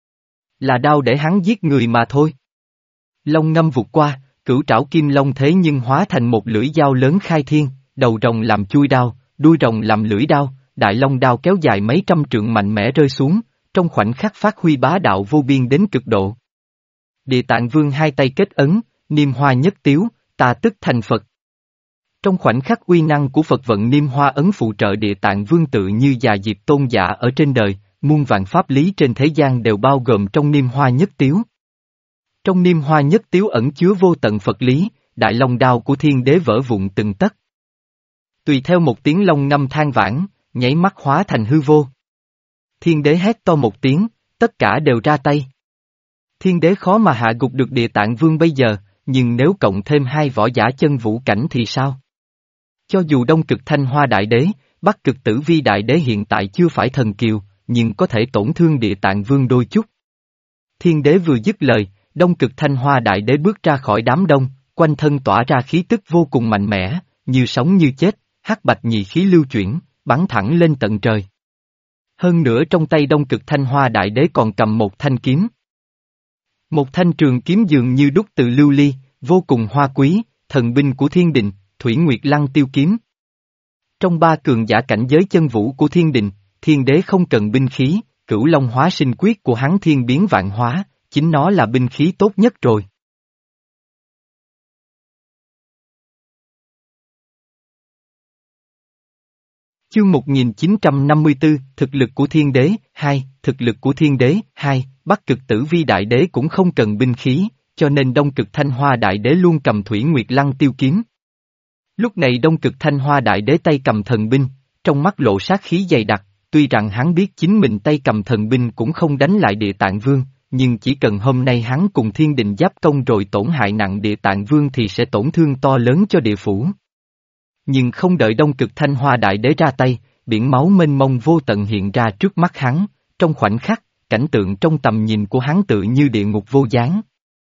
Là đao để hắn giết người mà thôi. Long ngâm vụt qua, cửu trảo kim long thế nhưng hóa thành một lưỡi dao lớn khai thiên, đầu rồng làm chui đao, đuôi rồng làm lưỡi đao, đại long đao kéo dài mấy trăm trượng mạnh mẽ rơi xuống, trong khoảnh khắc phát huy bá đạo vô biên đến cực độ. Địa Tạng Vương hai tay kết ấn, niêm hoa nhất tiếu, ta tức thành Phật. Trong khoảnh khắc uy năng của Phật vận Niêm Hoa ấn phụ trợ Địa Tạng Vương tự như già diệp tôn giả ở trên đời, muôn vạn pháp lý trên thế gian đều bao gồm trong Niêm Hoa nhất tiếu. Trong Niêm Hoa nhất tiếu ẩn chứa vô tận Phật lý, đại long đao của thiên đế vỡ vụn từng tấc. Tùy theo một tiếng long ngâm than vãn, nháy mắt hóa thành hư vô. Thiên đế hét to một tiếng, tất cả đều ra tay. Thiên đế khó mà hạ gục được Địa Tạng Vương bây giờ, nhưng nếu cộng thêm hai võ giả chân vũ cảnh thì sao? Cho dù Đông Cực Thanh Hoa Đại Đế, Bắc Cực Tử Vi Đại Đế hiện tại chưa phải thần kiều, nhưng có thể tổn thương Địa Tạng Vương đôi chút. Thiên đế vừa dứt lời, Đông Cực Thanh Hoa Đại Đế bước ra khỏi đám đông, quanh thân tỏa ra khí tức vô cùng mạnh mẽ, như sống như chết, hắc bạch nhị khí lưu chuyển, bắn thẳng lên tận trời. Hơn nữa trong tay Đông Cực Thanh Hoa Đại Đế còn cầm một thanh kiếm. Một thanh trường kiếm dường như đúc từ lưu ly, vô cùng hoa quý, thần binh của thiên đình, Thủy Nguyệt Lăng Tiêu Kiếm. Trong ba cường giả cảnh giới chân vũ của thiên đình, thiên đế không cần binh khí, Cửu Long hóa sinh quyết của hắn thiên biến vạn hóa, chính nó là binh khí tốt nhất rồi. Chương một nghìn chín trăm năm mươi tư, thực lực của thiên đế, hai, thực lực của thiên đế, hai, Bắc Cực Tử Vi Đại Đế cũng không cần binh khí, cho nên Đông Cực Thanh Hoa Đại Đế luôn cầm Thủy Nguyệt Lăng Tiêu Kiếm. Lúc này Đông Cực Thanh Hoa Đại Đế tay cầm thần binh, trong mắt lộ sát khí dày đặc, tuy rằng hắn biết chính mình tay cầm thần binh cũng không đánh lại Địa Tạng Vương, nhưng chỉ cần hôm nay hắn cùng thiên đình giáp công rồi tổn hại nặng Địa Tạng Vương thì sẽ tổn thương to lớn cho địa phủ. Nhưng không đợi Đông Cực Thanh Hoa Đại Đế ra tay, biển máu mênh mông vô tận hiện ra trước mắt hắn, trong khoảnh khắc, cảnh tượng trong tầm nhìn của hắn tự như địa ngục vô gián.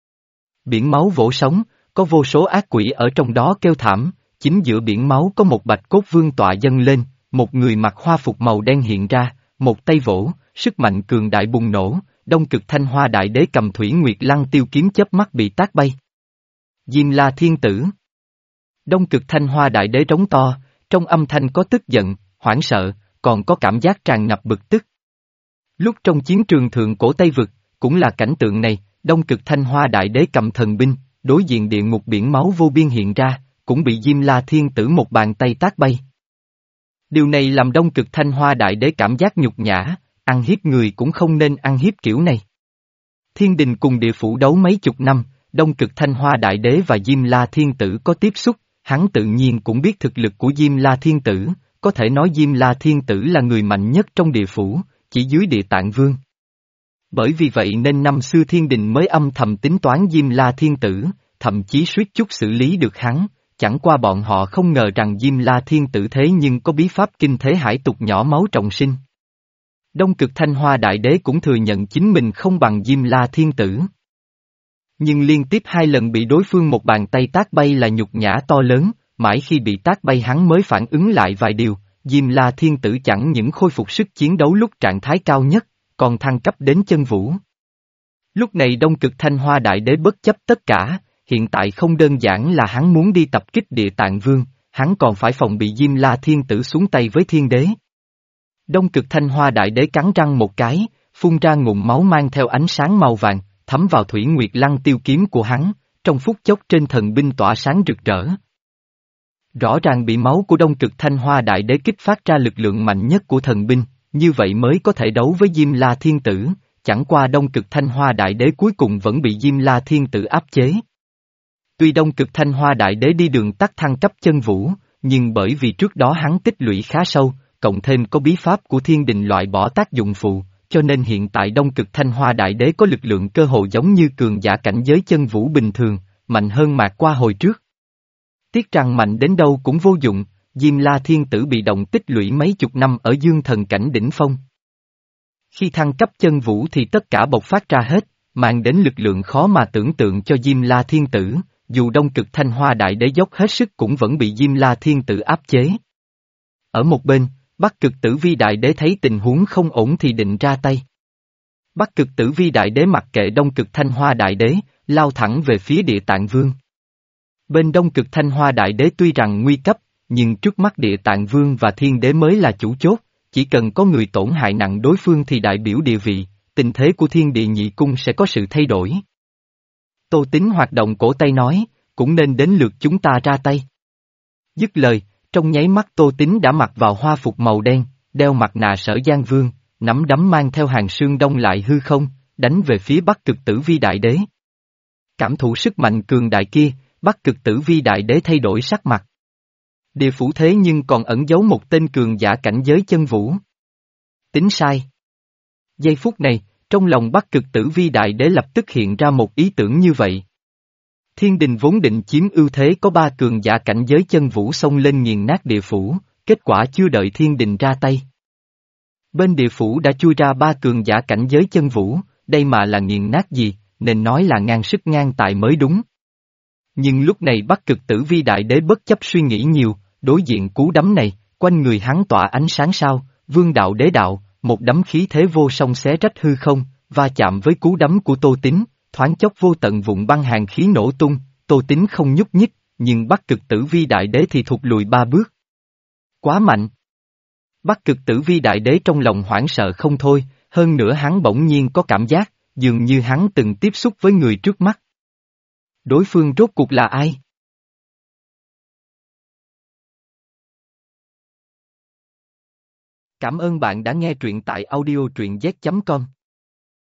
Biển máu vỗ sóng, có vô số ác quỷ ở trong đó kêu thảm, chính giữa biển máu có một bạch cốt vương tọa dâng lên, một người mặc hoa phục màu đen hiện ra, một tay vỗ, sức mạnh cường đại bùng nổ, Đông Cực Thanh Hoa Đại Đế cầm Thủy Nguyệt Lăng Tiêu Kiếm chớp mắt bị tát bay. Diêm La Thiên Tử. Đông Cực Thanh Hoa Đại Đế trống to, trong âm thanh có tức giận, hoảng sợ, còn có cảm giác tràn ngập bực tức. Lúc trong chiến trường thượng cổ Tây Vực, cũng là cảnh tượng này, Đông Cực Thanh Hoa Đại Đế cầm thần binh, đối diện địa ngục biển máu vô biên hiện ra, cũng bị Diêm La Thiên Tử một bàn tay tát bay. Điều này làm Đông Cực Thanh Hoa Đại Đế cảm giác nhục nhã, ăn hiếp người cũng không nên ăn hiếp kiểu này. Thiên đình cùng địa phủ đấu mấy chục năm, Đông Cực Thanh Hoa Đại Đế và Diêm La Thiên Tử có tiếp xúc, hắn tự nhiên cũng biết thực lực của Diêm La Thiên Tử, có thể nói Diêm La Thiên Tử là người mạnh nhất trong địa phủ, chỉ dưới Địa Tạng Vương. Bởi vì vậy nên năm xưa thiên đình mới âm thầm tính toán Diêm La Thiên Tử, thậm chí suýt chút xử lý được hắn, chẳng qua bọn họ không ngờ rằng Diêm La Thiên Tử thế nhưng có bí pháp kinh thế hải tục nhỏ máu trọng sinh. Đông Cực Thanh Hoa Đại Đế cũng thừa nhận chính mình không bằng Diêm La Thiên Tử. Nhưng liên tiếp hai lần bị đối phương một bàn tay tát bay là nhục nhã to lớn, mãi khi bị tát bay hắn mới phản ứng lại vài điều, Diêm La Thiên Tử chẳng những khôi phục sức chiến đấu lúc trạng thái cao nhất, còn thăng cấp đến chân vũ. Lúc này Đông Cực Thanh Hoa Đại Đế bất chấp tất cả, hiện tại không đơn giản là hắn muốn đi tập kích Địa Tạng Vương, hắn còn phải phòng bị Diêm La Thiên Tử xuống tay với thiên đế. Đông Cực Thanh Hoa Đại Đế cắn răng một cái, phun ra ngụm máu mang theo ánh sáng màu vàng, thấm vào Thủy Nguyệt Lăng Tiêu Kiếm của hắn, trong phút chốc trên thần binh tỏa sáng rực rỡ. Rõ ràng bị máu của Đông Cực Thanh Hoa Đại Đế kích phát ra lực lượng mạnh nhất của thần binh, như vậy mới có thể đấu với Diêm La Thiên Tử, chẳng qua Đông Cực Thanh Hoa Đại Đế cuối cùng vẫn bị Diêm La Thiên Tử áp chế. Tuy Đông Cực Thanh Hoa Đại Đế đi đường tắt thăng cấp chân vũ, nhưng bởi vì trước đó hắn tích lũy khá sâu, cộng thêm có bí pháp của thiên đình loại bỏ tác dụng phụ, cho nên hiện tại Đông Cực Thanh Hoa Đại Đế có lực lượng cơ hồ giống như cường giả cảnh giới chân vũ bình thường, mạnh hơn mạc qua hồi trước. Tiếc rằng mạnh đến đâu cũng vô dụng, Diêm La Thiên Tử bị động tích lũy mấy chục năm ở dương thần cảnh đỉnh phong. Khi thăng cấp chân vũ thì tất cả bộc phát ra hết, mang đến lực lượng khó mà tưởng tượng cho Diêm La Thiên Tử, dù Đông Cực Thanh Hoa Đại Đế dốc hết sức cũng vẫn bị Diêm La Thiên Tử áp chế. Ở một bên, Bắc Cực Tử Vi Đại Đế thấy tình huống không ổn thì định ra tay. Bắc Cực Tử Vi Đại Đế mặc kệ Đông Cực Thanh Hoa Đại Đế, lao thẳng về phía Địa Tạng Vương. Bên Đông Cực Thanh Hoa Đại Đế tuy rằng nguy cấp, nhưng trước mắt Địa Tạng Vương và Thiên Đế mới là chủ chốt, chỉ cần có người tổn hại nặng đối phương thì đại biểu địa vị, tình thế của Thiên Địa Nhị Cung sẽ có sự thay đổi. Tô Tính hoạt động cổ tay nói, cũng nên đến lượt chúng ta ra tay. Dứt lời, trong nháy mắt Tô Tín đã mặc vào hoa phục màu đen, đeo mặt nạ Sở Giang Vương, nắm đấm mang theo hàng sương đông lại hư không, đánh về phía Bắc Cực Tử Vi Đại Đế. Cảm thụ sức mạnh cường đại kia, Bắc Cực Tử Vi Đại Đế thay đổi sắc mặt. Địa phủ thế nhưng còn ẩn giấu một tên cường giả cảnh giới chân vũ. Tính sai. Giây phút này, trong lòng Bắc Cực Tử Vi Đại Đế lập tức hiện ra một ý tưởng như vậy. Thiên đình vốn định chiếm ưu thế có ba cường giả cảnh giới chân vũ xông lên nghiền nát địa phủ, kết quả chưa đợi thiên đình ra tay. Bên địa phủ đã chui ra ba cường giả cảnh giới chân vũ, đây mà là nghiền nát gì, nên nói là ngang sức ngang tài mới đúng. Nhưng lúc này Bắc Cực Tử Vi Đại Đế bất chấp suy nghĩ nhiều, đối diện cú đấm này, quanh người hắn tỏa ánh sáng sao, vương đạo đế đạo, một đấm khí thế vô song xé rách hư không, va chạm với cú đấm của Tô Tín, thoáng chốc vô tận vụn băng hàng khí nổ tung, Tô Tín không nhúc nhích, nhưng Bắc Cực Tử Vi Đại Đế thì thụt lùi ba bước. Quá mạnh! Bắc Cực Tử Vi Đại Đế trong lòng hoảng sợ không thôi, hơn nữa hắn bỗng nhiên có cảm giác, dường như hắn từng tiếp xúc với người trước mắt. Đối phương rốt cuộc là ai? Cảm ơn bạn đã nghe truyện tại audio truyện z chấm com.